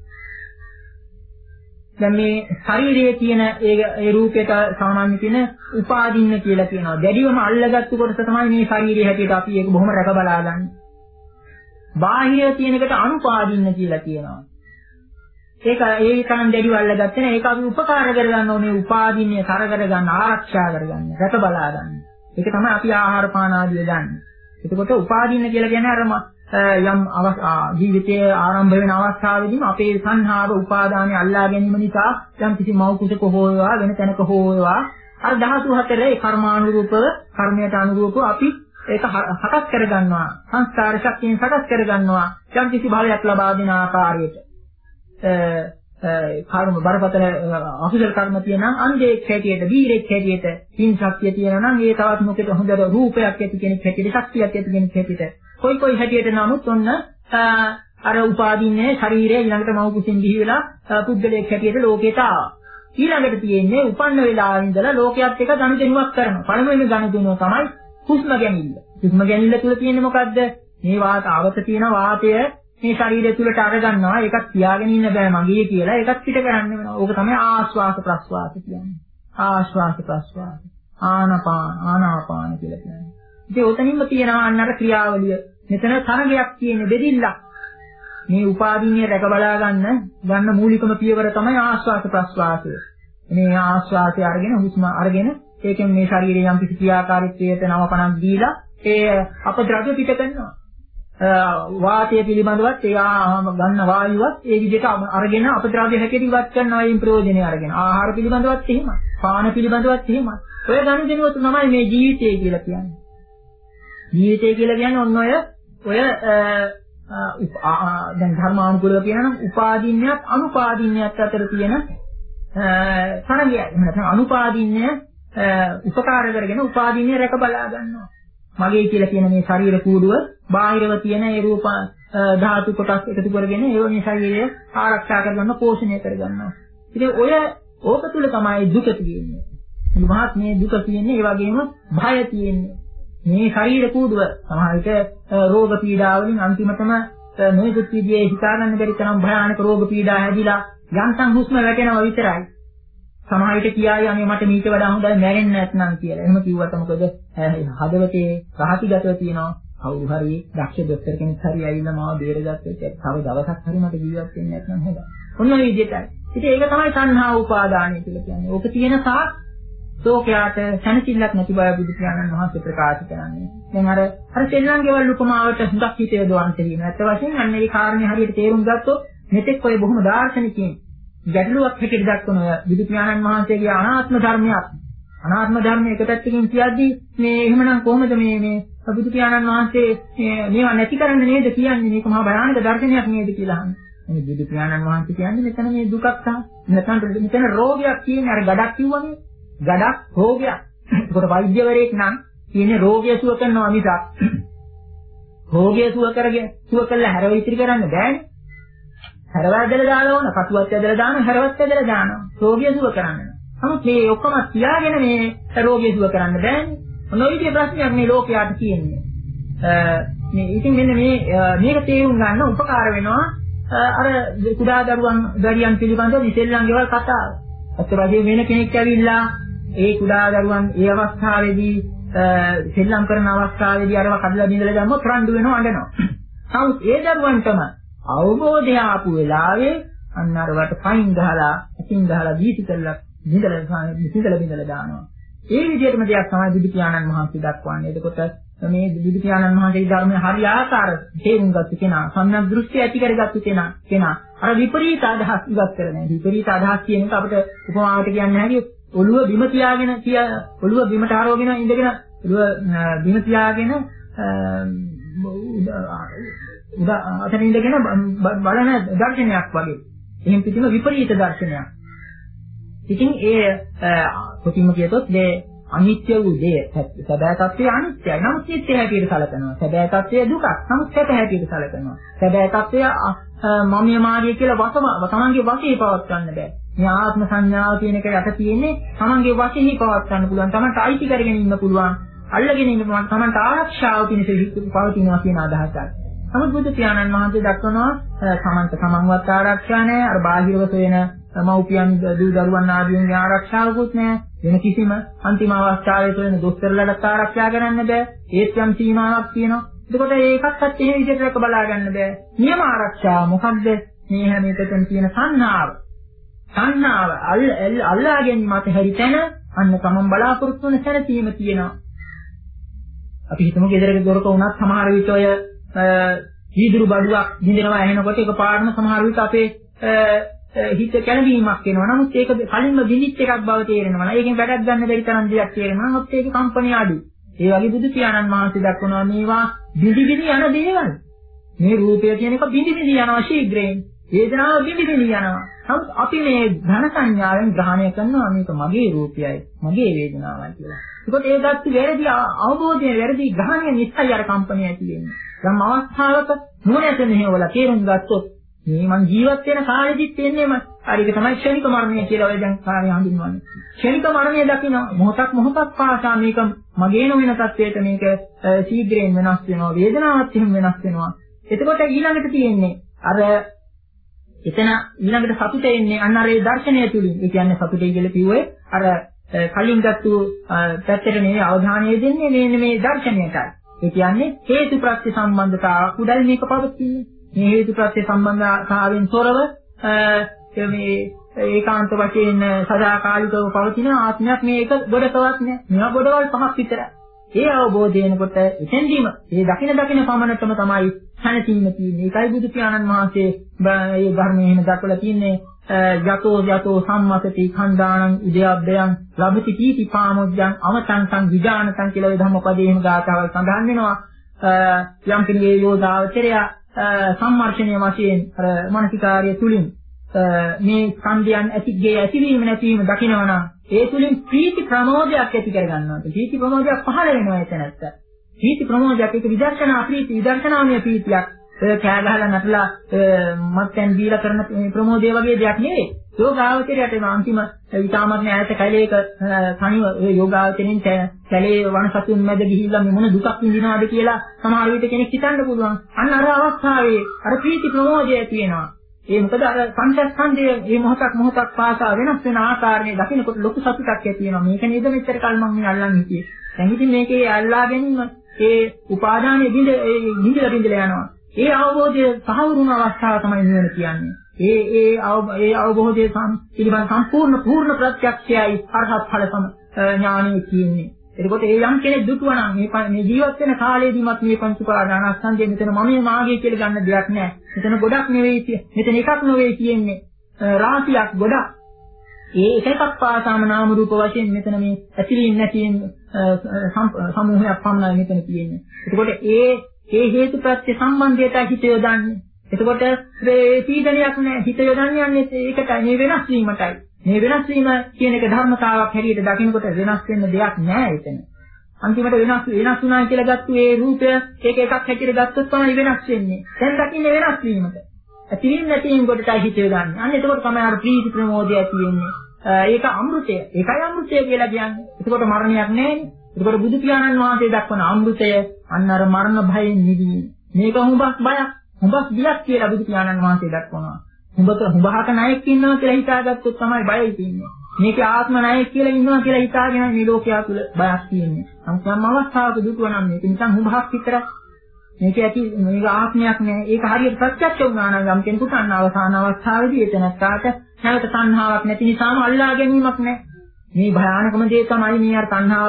දැන් මේ ශරීරයේ තියෙන ඒ ඒ රූපයට සාමාන්‍ය තියෙන උපාදින්න කියලා කියනවා. දැඩිවම අල්ලගත්තු කොටස තමයි මේ ශරීරයේ හැටියට අපි ඒක බොහොම රැක බලා ගන්න. බාහිරයේ තියෙන එකට අනුපාදින්න කියලා කියනවා. ඒක ඒ තරම් දැඩිව අල්ලගත්තේ නෑ. ඒක අපි උපකාර කරගන්න ඕනේ උපාදින්නේ කර කරගන්න ආරක්ෂා කරගන්න රැක බලා ගන්න. ඒක තමයි අපි ආහාර පාන ආදිය ගන්න. එතකොට උපාදින්න කියලා කියන්නේ අර යම් ජීවිතයේ ආරම්භ වෙන අවස්ථාවේදීම අපේ සංහාව උපාදානය අල්ලා ගැනීම නිසා යම් කිසි මව් කුසක හෝවා වෙන තැනක හෝවා අර ධාතු හතරේ කර්මානුරූපව කර්මයට අනුරූපව අපි ඒක හකස් කරගන්නවා සංස්කාර ශක්තියෙන් හකස් කරගන්නවා යම් කිසි භාවයක් ලබා දෙන ආකාරයට කර්ම බරපතල අකුසල කර්ම තියෙනවා අන්දේක් හැටියට වීරෙක් හැටියට පින් ශක්තිය තියෙනවා නම් ඒ තවත් මොකද හොඳට රූපයක් ඇති කෙනෙක් හැටියට ශක්තියක් ඇති කෙනෙක් හැටියට කොයි කොයි හැටියට නමුත් ඔන්න අර උපාදින්නේ ශරීරය ඊළඟට මව කුසින් ගිහි වෙලා පුද්ගලයෙක් හැටියට ලෝකයට ආවා ඊළඟට තියෙන්නේ උපන්න වෙලාව ඉඳලා ලෝකයක් එක ගනුදෙනුවක් කරනවා පළමුවෙනි ගනුදෙනුව තමයි හුස්ම ගැනීම හුස්ම ගැනීම තුල තියෙන්නේ මොකද්ද මේ වාත අවත තියෙන වාතය මේ ශරීරය තුලට අරගන්නවා ඒකත් තියාගෙන ඉන්න බෑ මගේ කියලා ඒකත් පිට කරන්න වෙනවා. ඕක තමයි ආශ්වාස ප්‍රශ්වාස කියන්නේ. ආශ්වාස ප්‍රශ්වාස ආනපාන ආනාපාන කියලා කියන්නේ. ඉතින් ඔතනින්ම තියෙනවා අන්න අර ක්‍රියාවලිය. මෙතන තරගයක් තියෙන බෙදිල්ලක්. මේ උපාදීනිය රැක බලා ගන්න ගන්න මූලිකම පියවර තමයි ආශ්වාස ප්‍රශ්වාසය. මේ ආශ්වාසය අරගෙන හුස්ම අරගෙන ඒකෙන් මේ ශරීරයේ යම් කිසි ක්‍රියාකාරීත්වයට නවකණක් දීලා ඒ අපද්‍රව්‍ය පිට කරනවා. වාතය පිළිබඳවත් එයා ගන්න වායුවත් ඒ විදිහට අරගෙන අපද්‍රව්‍ය හැටියට ඉවත් කරනවා වයින් ප්‍රයෝජනෙ අරගෙන. ආහාර පිළිබඳවත් එහෙමයි. පාන පිළිබඳවත් එහෙමයි. ඔය ගනුදෙනුව තමයි මේ ජීවිතය කියලා කියන්නේ. ජීවිතය කියලා කියන්නේ ඔන්න ඔය ඔය දැන් ධර්මානුකූලව කියනනම් උපාදීන්‍යත් අනුපාදීන්‍යත් අතර තියෙන තරගය. එහෙනම් අනුපාදීන්‍ය උපකාර කරගෙන උපාදීන්‍ය රැක බලා ගන්නවා. මගේ කියලා කියන මේ ශරීර කූඩුව බාහිරව තියෙන ඒ රූප ධාතු කොටස් එකතු කරගෙන ඒ මේ ශරීරය ආරක්ෂා කරගන්න පෝෂණය කරගන්නවා. ඉතින් ඔය ඕක තුල තමයි දුක තියෙන්නේ. මහත් මේ දුක තියෙන්නේ ඒ වගේම භය තියෙන්නේ. මේ ශරීර කූඩුව සමහර විට රෝග පීඩා වලින් අන්තිමටම නොයෙකුත් විදිහේ හිතාගන්න බැරි තරම් භයානක රෝග පීඩා හැදිලා යන්තම් හුස්ම වැටෙනවා විතරයි. සමහර විට කියායි අනේ මට මීට වඩා හොඳයි මැරෙන්න නැත්නම් කියලා. එහෙම කිව්වට මොකද හදවතේ රහසිගතව තියෙනවා. කවුරු හරි දක්ෂ දොස්තර කෙනෙක් හරි ඇවිල්ලා මාව බේරගත්තොත් තව දවසක් හරි මට ජීවත් වෙන්න නැත්නම් හොඳයි. ඔන්න ඔය විදිහටයි. ඉතින් ඒක තමයි තණ්හා උපාදානය කියලා කියන්නේ. ඕක තියෙන තාක් ශෝකයට සැනසෙල්ලක් නැති බව බුදු පියාණන් වහන්සේ ප්‍රකාශ කරන්නේ. දැන් අර අර සෙල්ලංගේවල් උපමාවට හුඟක් හිතේ දවන්ත තියෙනවා. ඇත්ත වශයෙන්ම අන්න මේ කාරණේ හරියට තේරුම් ගත්තොත් මෙතෙක් ඔය බොහොම දාර්ශනිකයින් ගැටලුවක් හැටියට දක්වන ඔය බුදු පියාණන් වහන්සේගේ අනාත්ම ධර්මයක්. අනාත්ම ධර්මය එක පැත්තකින් කියද්දී මේ එහෙමනම් කොහොමද මේ මේ බුදු පියාණන් වහන්සේ මේවා නැති කරන්න නේද කියන්නේ මේක මහා භයානක දර්ශනයක් නේද කියලා අහන්නේ. මේ බුදු පියාණන් වහන්සේ කියන්නේ මෙතන මේ දුකක් තමයි. නැත්නම් මෙතන රෝගයක් කියන්නේ අර ගඩක් කිව්වනේ. ගඩක් රෝගයක්. ඒකට වෛද්‍යවරයෙක් නම් කියන්නේ රෝගය සුව කරනවා මිසක් රෝගය සුව කරගෙන සුව කළා හැරව ඉතිරි කරන්න බෑනේ. හැරව ඇදලා දාලා ඕන, කටුවත් ඇදලා දානවා, හැරවත් ඇදලා දානවා. රෝගය සුව කරන්න. නමුත් මේ ඔක්කොම තියාගෙන මේ රෝගය සුව කරන්න බෑනේ. මොන විදිහේ ප්‍රශ්නයක් මේ ලෝකයට තියෙන්නේ. මේ ඉතින් මෙන්න මේ මේක තේරුම් ගන්න උපකාර වෙනවා අර කුඩා දරුවන් දරියන් පිළිබඳව විසෙල්ලන්ගේවල් කතාව. අත් වශයෙන් වෙන කෙනෙක් ඇවිල්ලා ඒ කුඩා දරුවන් ඒ අවස්ථාවේදී සෙල්ලම් කරන අවස්ථාවේදී අරව කඩලා බිඳලා දැම්මොත් රණ්ඩු වෙනවා අඬනවා. නමුත් ඒ දරුවන්ටම අවබෝධය ආපු වෙලාවේ අන්න අරවට පයින් ගහලා අකින් ගහලා දීති කරලා බිඳලා බිඳලා බිඳලා දානවා. ඒ විදිහටම දෙයක් තමයි බුදු පියාණන් වහන්සේ දක්වන්නේ. එතකොට මේ බුදු පියාණන් වහන්සේගේ ධර්මයේ හරි ආකාර තේරුම් ගත්ත කෙනා, සම්‍යක් දෘෂ්ටි ඇති කරගත්ත කෙනා, කෙනා අර විපරීත අදහස් ඉවත් කරන්නේ. විපරීත අදහස් කියන එක අපිට උපමාවට කියන්නේ නැහැ. ඔළුව බිම තියාගෙන තියා ඔළුව බිමට හරවගෙන ඉඳගෙන ඔළුව බිම තියාගෙන උදා අතන ඉඳගෙන බලන දර්ශනයක් වගේ. එහෙන් පිටිම විපරීත දර්ශනයක්. ඉතින් ඒ කොටිම කියතොත් මේ අනිත්‍ය වූ දේ සැබෑ තත්ත්වය අනිත්‍යයි. නමුත් නිත්‍ය හැටියට සැලකනවා. සැබෑ තත්ත්වය දුකක්. නමුත් සැප හැටියට සැලකනවා. සැබෑ තත්ත්වය මමිය මාර්ගය කියලා වසම තමන්ගේ වශයේ පවත් ගන්න බෑ. මේ ආත්ම සංඥාව කියන එක යට තියෙන්නේ තමන්ගේ වශයේ පවත් ගන්න පුළුවන්. තමන්ට අයිති කරගෙන ඉන්න පුළුවන්. අල්ලගෙන ඉන්න පුළුවන්. තමන්ට ආරක්ෂාව පිණිස පවතිනවා කියන අදහසයි. නමුත් බුදු පියාණන් වහන්සේ දක්වනවා තමන්ට තමන්වත් ආරක්ෂා නැහැ. අර බාහිරව වෙන මව්පියන් දූ දරුවන් ආදීන්ගේ ආරක්ෂාවකුත් නැහැ. වෙන කිසිම අන්තිම අවස්ථාවේ වෙන දොස්තරලට ආරක්ෂා කරන්න බෑ. ඒත් යම් සීමාවක් තියෙනවා. එතකොට ඒකක්වත් එහෙම විදිහට රැක බලා ගන්න බෑ. නියම ආරක්ෂාව මොකක්ද? මේ හැම එකටම තියෙන සංහාව. සංහාව අල්ලා ගැනීමත් හැරිතන අන්න තමන් බලාපොරොත්තු වෙන සැනසීම තියෙනවා. අපි හිතමු ගෙදරක දොරක වුණත් සමහර විට ඔය වීදුරු බඩුවක් දිනනවා ඇහෙනකොට ඒක පාඩම සමහර විට අපේ හිත කැළඹීමක් එනවා. නමුත් ඒක කලින්ම විනිත් එකක් බව තේරෙනවා. ඒකෙන් වැඩක් ගන්න බැරි තරම් දෙයක් තේරෙනවා. නමුත් ඒකේ කම්පණය අඩුයි. ඒ වගේ බුදු පියාණන් වහන්සේ දක්වනවා මේවා බිඳි බිඳි යන දේවල්. මේ රූපය කියන එක බිඳි බිඳි යනවා ශීඝ්‍රයෙන්. වේදනාව බිඳි බිඳි යනවා. නමුත් අපි මේ ධන සංඥාවෙන් ග්‍රහණය කරනවා මේක මගේ රූපයයි, මගේ වේදනාවයි කියලා. ඒකත් ඒ ගත්ත වැරදි අවබෝධය වැරදි ග්‍රහණය නිසායි අර කම්පණය ඇති වෙන්නේ. යම් අවස්ථාවක නුවණැත මෙහෙවලා තේරුම් ගත්තොත් මේ මං ජීවත් වෙන කාලෙදිත් එන්නේම හරියට තමයි ක්ෂණික මරණය කියලා ඔය දැන් කාර්ය හඳුන්වන්නේ. ක්ෂණික මරණය දකින්න මොහොතක් මොහොතක් පාසා මේක මගේ නොවන තත්වයට මේක ශීඝ්‍රයෙන් වෙනස් වෙනවා. වේදනාවත් එහෙම වෙනස් වෙනවා. එතකොට ඊළඟට තියෙන්නේ අර එතන ඊළඟට සතුට එන්නේ අන්න අර ඒ දර්ශනය තුලින්. ඒ කියන්නේ සතුටේ කියලා කිව්වේ අර කලින් ගත්තු පැත්තට නෙවෙයි අවධානය දෙන්නේ මේ මේ දර්ශනයටයි. ඒ කියන්නේ හේතු ප්‍රත්‍ය සම්බන්ධතාවක් උඩල් මේක පවතින්නේ. මේ හේතු ප්‍රත්‍ය සම්බන්ධතාවයෙන් තොරව මේ ඒකාන්ත වශයෙන් සදාකාලිකව පවතින ආත්මයක් මේක ගොඩකවත් නෑ. මේවා ගොඩවල් පහක් විතරයි. ඒ අවබෝධය එනකොට එතෙන්දීම ඒ දකින දකින පමණටම තමයි සැනසීම තියෙන්නේ. ඒකයි බුදු පියාණන් වහන්සේ මේ ධර්මයේ එහෙම දක්වලා තින්නේ යතෝ යතෝ සම්මතති khණ්ඩාණං ඉදයබ්බයන් ලබති කීති පාමොජ්ජං අමතං සං විජානතං කියලා ඒ ධම්මපදයේ එහෙම ගාථාවල් සඳහන් වෙනවා. යම් කෙනෙකුගේ යෝධාවචරය සම්මර්ෂණීය වශයෙන් අර මානසිකාර්ය තුලින් මේ ස්කන්ධයන් ඇතිගේ ඇතිවීම නැතිවීම දකිනවනම් ඒ තුලින් ප්‍රීති ප්‍රමෝදයක් ඇති කර ගන්නවා. ප්‍රීති ප්‍රමෝදයක් පහළ වෙනවා එතනත්ත. ප්‍රීති ප්‍රමෝදයක් ඒක විදර්ශනා ප්‍රීති විදර්ශනාමය ප්‍රීතියක්. ඒ කෑ ගහලා නටලා මත්යන් දීලා කරන ප්‍රමෝදය වගේ දෙයක් නෙවෙයි. යෝගාවචරයට අන්තිම විතාමත්ම ඈත කැලේක තනිව ඒ යෝගාවචරින් කැලේ වනසතුන් මැද ගිහිල්ලා මොන දුකක් විඳිනවද කියලා සමහර විට කෙනෙක් හිතන්න පුළුවන්. අන්න අර අවස්ථාවේ අර ප්‍රීති ප්‍රමෝදය තියෙනවා. ඒ මොකද අර පංචස්කන්ධයේ මේ මොහොතක් මොහොතක් පාසා වෙනස් වෙන ආකාරයේ දකින්නකොට ලොකු සතුටක් ඇති වෙනවා. මේක නේද මෙච්චර කල් මම මේ අල්ලන්නේ කියේ. දැන් ඉතින් මේකේ අල්ලා ගැනීම ඒ උපාදානයේ බිඳ ඒ බිඳලා බිඳලා යනවා. ඒ අවබෝධය සහවුරුන අවස්ථාව තමයි නිවන කියන්නේ. ඒ ඒ ඒ අවබෝධයේ පිළිබඳ සම්පූර්ණ පූර්ණ ප්‍රත්‍යක්ෂයයි අරහත් ඵල සම ඥානෙ කියන්නේ. එතකොට ඒ යම් කෙනෙක් දුටුවා නම් මේ මේ ජීවත් වෙන කාලයේදීමත් මේ පංච උපාදානස්කන්ධය මෙතන මම මාගේ කියලා ගන්න දෙයක් නැහැ. මෙතන ගොඩක් නෙවෙයි මෙතන එකක් නෙවෙයි කියන්නේ රාශියක් ගොඩක්. ඒ එක එකක් පාසාම නාම රූප වශයෙන් මෙතන මේ ඇතිලින් නැතිින් සමූහයක් පමණයි මෙතන තියෙන්නේ. එතකොට ඒ ඒ හේතු ප්‍රත්‍ය සම්බන්ධයට හිත යොදන්නේ. එතකොට මේ පීඩනයක් නැහැ. හිත යොදන්නේ යන්නේ ඒකටයි මේ වෙනස් වීමටයි. මේ වෙනස් වීම කියන එක ධර්මතාවක් හැටියට දකිනකොට වෙනස් වෙන්න දෙයක් නැහැ එතන. අන්තිමට වෙනස් වෙනස් වුණා කියලා ගත්ත ඒ රූපය ඒක එකක් හැටියට ගත්තොත් තමයි වෙනස් වෙන්නේ. දැන් දකින්නේ වෙනස් වීමට. ඇතිවීම නැතිවීම කොටයි හිත යොදන්නේ. අන්න එතකොට තමයි අර ප්‍රීති ප්‍රමෝදය ඇති වෙන්නේ. ඒක අමෘතය. ඒකයි අමෘතය කියලා කියන්නේ. එතකොට මරණයක් නැහැනේ. එතකොට බුදු පියාණන් වහන්සේ දක්වන අමෘතය අන්න අර මරණ භයෙන් නිදීම. මේක හුඹක් බයක්. හුඹක් බියක් කියලා බුදු පියාණන් වහන්සේ දක්වනවා. හුඹක හුඹහක ණයෙක් ඉන්නවා කියලා හිතාගත්තොත් තමයි බයයි තියෙන්නේ. මේකේ ආත්ම ණයෙක් කියලා ඉන්නවා කියලා හිතාගෙන මේ ලෝකයා තුල බයක් තියෙන්නේ. නමුත් යම් අවස්ථාවක දුටුවා නම් මේක නිකන් හුඹහක් විතරයි. මේක ඇති මේක ආත්මයක් නෑ. ඒක හරියට ප්‍රත්‍යක්ෂ වුණා නම් යම් කෙනෙකුට අන්න අවසාන අවස්ථාවේදී එතනට නැවත තණ්හාවක් නැති නිසාම අල්ලා ගැනීමක් නෑ. මේ භයානකම දේ තමයි මේ අර තණ්හාව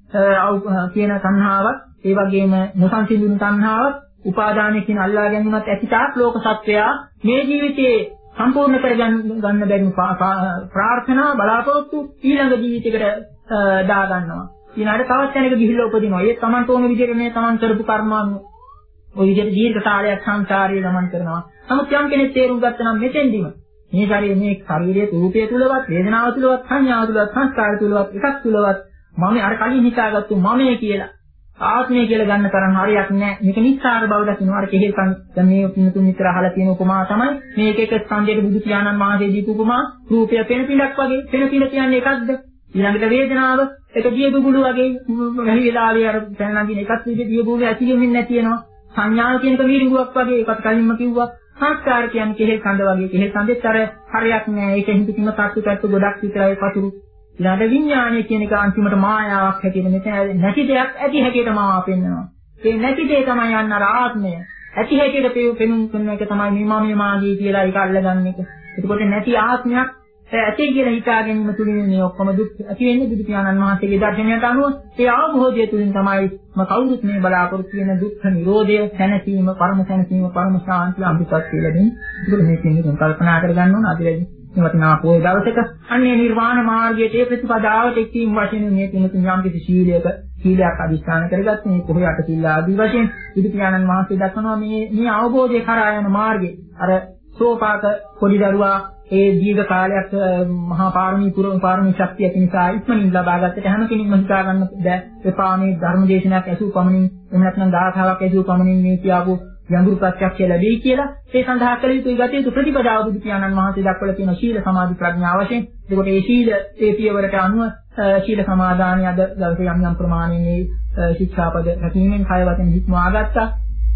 කියන තණ්හාවක්, ඒ වගේම නොසන්සිඳුණු තණ්හාවක්, උපාදානය කියන අල්ලා ගැනීමත් ඇතිතාක් ලෝක සත්වයා මේ ජීවිතේ සම්පූර්ණ කරගන්න ගන්න බැරි ප්‍රාර්ථනා බලාපොරොත්තු ඊළඟ ජීවිතයකට දා ගන්නවා. ඊළඟට තවත් කෙනෙක් ගිහිල්ලා උපදිනවා. ඒ තමන්ට ඕන විදිහට මේ තමන් කරපු කර්මානුව ඔය විදිහට දීර්ඝ කාලයක් සංසාරයේ ගමන් කරනවා. නමුත් යම් කෙනෙක් තේරුම් ගත්තා නම් මෙතෙන්දිම මේ ශරීරයේ මේ ශරීරයේ රූපය තුලවත්, වේදනාව තුලවත්, සංඥාව තුලවත්, සංස්කාර තුලවත්, එකක් තුලවත් මම අර කලින් හිතාගත්තු මමයේ කියලා ආත්මය කියලා ගන්න තරම් හරියක් නැහැ. මේක නිස්සාර බව දකින්න අර කෙහෙල් කන් දැන් මේ තුන් විතර අහලා තියෙන උපමා තමයි මේක එක ස්කන්ධයක බුදු පියාණන් වහන්සේ දීපු උපමා. රූපය පෙන පිටක් වගේ. පෙන පිට කියන්නේ එකක්ද? ඊළඟට වේදනාව එක දිය බුබුලු වගේ වැහි වෙලාවේ අර දැන් නගින එකක් විදිහට දිය බුබුලු ඇතිවෙමින් නැති වෙනවා. සංඥාව කියන එක වීරිඟුවක් වගේ ඒකත් කලින්ම කිව්වා. සංස්කාර කියන්නේ කෙහෙල් කඳ වගේ. කෙහෙල් කඳෙත් අර හරියක් නැහැ. ඒක හිතකින්ම තත්තු තත්තු ගොඩක් විතරයි පතුරු. ඊළඟට විඥානය කියන එක අන්තිමට මායාවක් හැටියට මෙතන නැති දෙයක් ඇති හැටියට මාව පෙන්වනවා. ඒ නැති දේ තමයි යන්න අර ආත්මය. ඇති හැටියට පෙනුම් කරන එක තමයි මේ මම මාගේ කියලා ඒක අල්ලගන්න එක. එතකොට නැති ආත්මයක් ඇති කියලා හිතා ගැනීම තුලින් මේ ඔක්කොම දුක් ඇති වෙන්නේ බුදු පියාණන් වහන්සේගේ දර්ශනයට අනුව. ඒ අවබෝධය තුලින් තමයි ම කවුරුත් මේ බලාපොරොත්තු වෙන දුක්ඛ නිරෝධය, සැනසීම, පරම සැනසීම, පරම ශාන්තිය අම්පිතත් කියලා දෙන්නේ. ඒක මේ කියන්නේ කල්පනා කරගන්න ඕන අදිරදි. මේ වටිනා පොය දවසක අන්නේ නිර්වාණ මාර්ගයේ ඒ ප්‍රතිපදාවට එක්වීම වශයෙන් මේ තුන යම් කිසි ශීලයක සීලයක් අදිස්ථාන කරගත්ත මේ පොය අට සීල ආදී වශයෙන් බුදු පියාණන් වහන්සේ දක්වනවා මේ මේ අවබෝධය කරා යන මාර්ගය. අර සෝපාක පොඩි දරුවා ඒ දීර්ඝ කාලයක් මහා පාරමී පුරම පාරමී ශක්තිය ඇති නිසා ඉක්මනින් ලබා ගන්නට හැම කෙනෙක්ම හිතා ගන්න බෑ. එපා මේ ධර්ම දේශනාවක් ඇසූ පමණින් එහෙම නැත්නම් දායකාවක් ඇසූ පමණින් මේ කියාපු යඟුරු ප්‍රත්‍යක්ෂය ලැබෙයි කියලා ඒ සඳහා කළ යුතු ගතිය යුතු ප්‍රතිපදාව බුදු පියාණන් වහන්සේ දක්වලා තියෙන ශීල සමාධි ප්‍රඥා වශයෙන්. ඒකට ඒ ශීල ඒ පියවරට අනුව ශීල සමාදානිය අද දවසේ යම් යම් ප්‍රමාණයේ ශික්ෂාපද රැකීමෙන් කය වචන හික්මවා ගත්තා.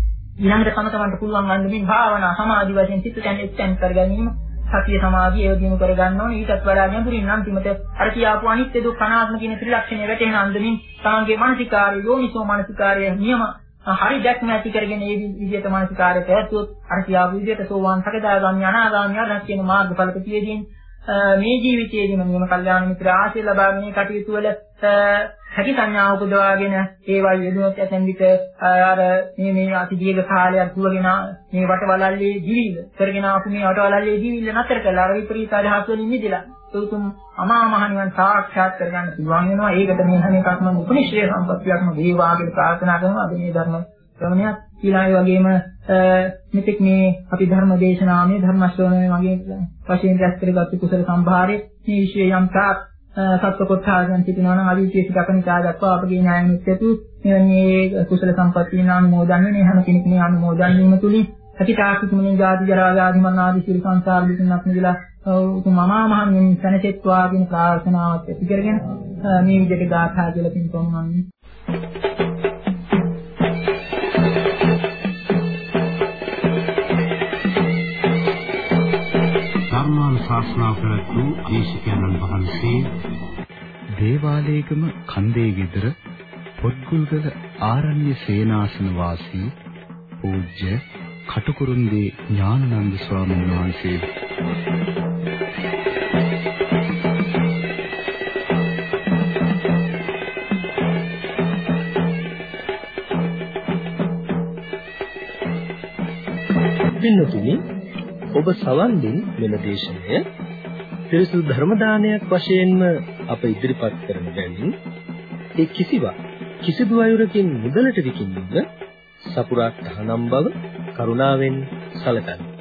ඊළඟට තම තමන්ට පුළුවන් වන්නේ භාවනා සමාධි වශයෙන් සිත දැනෙන්න කර ගැනීම. සතිය සමාධිය ඒ දිනු කර ගන්න ඕනේ. ඊටත් වඩා ගැඹුරින් අන්තිමට අර කියාපු අනිත්‍ය දුක්ඛ අනාත්ම කියන ත්‍රිලක්ෂණය වැටෙන අන්දමින් තමන්ගේ මානසිකාර්ය යෝනිසෝ මානසිකාර්ය නියම හරි දැක්ම ඇති කරගෙන මේ විදිහට මානසිකාර්ය පැවැත්වුවොත් අර කියාපු විදිහට සෝවාන් සකදාගාමී අනාගාමී අරහත් කියන මාර්ගඵලක පියදීන් මේ ජීවිතයේදීම නියම කල්යාණ මිත්‍ර ආශ්‍රය ලබාගෙන කටයුතු වල හැකි සංඥා උපදවාගෙන ඒවා යෙදුනොත් ඇතැම් විට අර මේ මේ අති දීර්ඝ කාලයක් දුවගෙන මේ වටවලල්ලේ ජීවිල කරගෙන ආපු මේ වටවලල්ලේ ජීවිල නතර කළා අර විපරීත අදහස් වලින් මිදලා උතුම් අමා මහ නිවන් සාක්ෂාත් කරගන්න පුළුවන් වෙනවා. ඒකට මේ හැම එකක්ම උපනිශ්‍රේ සම්පත්තියක්ම වේවා කියලා ප්‍රාර්ථනා කරනවා. අද මේ ධර්ම ශ්‍රවණයක් කියලා ඒ වගේම මෙතෙක් මේ අපි ධර්ම දේශනාවේ ධර්ම ශ්‍රවණය වගේ වශයෙන් රැස් කරගත්තු කුසල සම්භාරයේ මේ විශේෂ යම් තාක් සත්ව කොටසයන් සිටිනවා නම් අවිශේෂ දක්වනිකා දක්වා අපගේ ඥායනිත් ඇතු මේ කුසල සම්පත්තිය නාමෝදන් වෙන හැම කෙනෙක්ම නාමෝදන් වීම තුලින් අතිතාක්ෂිකමනේ ජාති ජරා ව්‍යාධි මරණ ආදී සියලු සංසාර දුක්නක් නිදලා උතුම් අමා මහ නිවන සැනසෙත්වා කියන ප්‍රාර්ථනාවත් ඇති කරගෙන මේ විදිහට ගාථා කියලා පින්පොන්වන්නේ. ශාස්ත්‍රා ප්‍රතු දේශකයන්න් වහන්සේ දේවාලේගම කන්දේ ගෙදර පොත්ගුල්ගල ආරණ්‍ය සේනාසන වාසී පූජ්‍ය කටුකුරුන්දී ඥානানন্দ ස්වාමීන් වහන්සේ පින්නතුනි ඔබ සවන් දෙන මෙම දේශනය පිරිසුදු ධර්ම දානයක් වශයෙන්ම අප ඉදිරිපත් කරන බැවින් ඒ කිසිවක් කිසිදු අයුරකින් මුදලට විකිණීම සපුරා තහනම් බව කරුණාවෙන් සැලකන්න.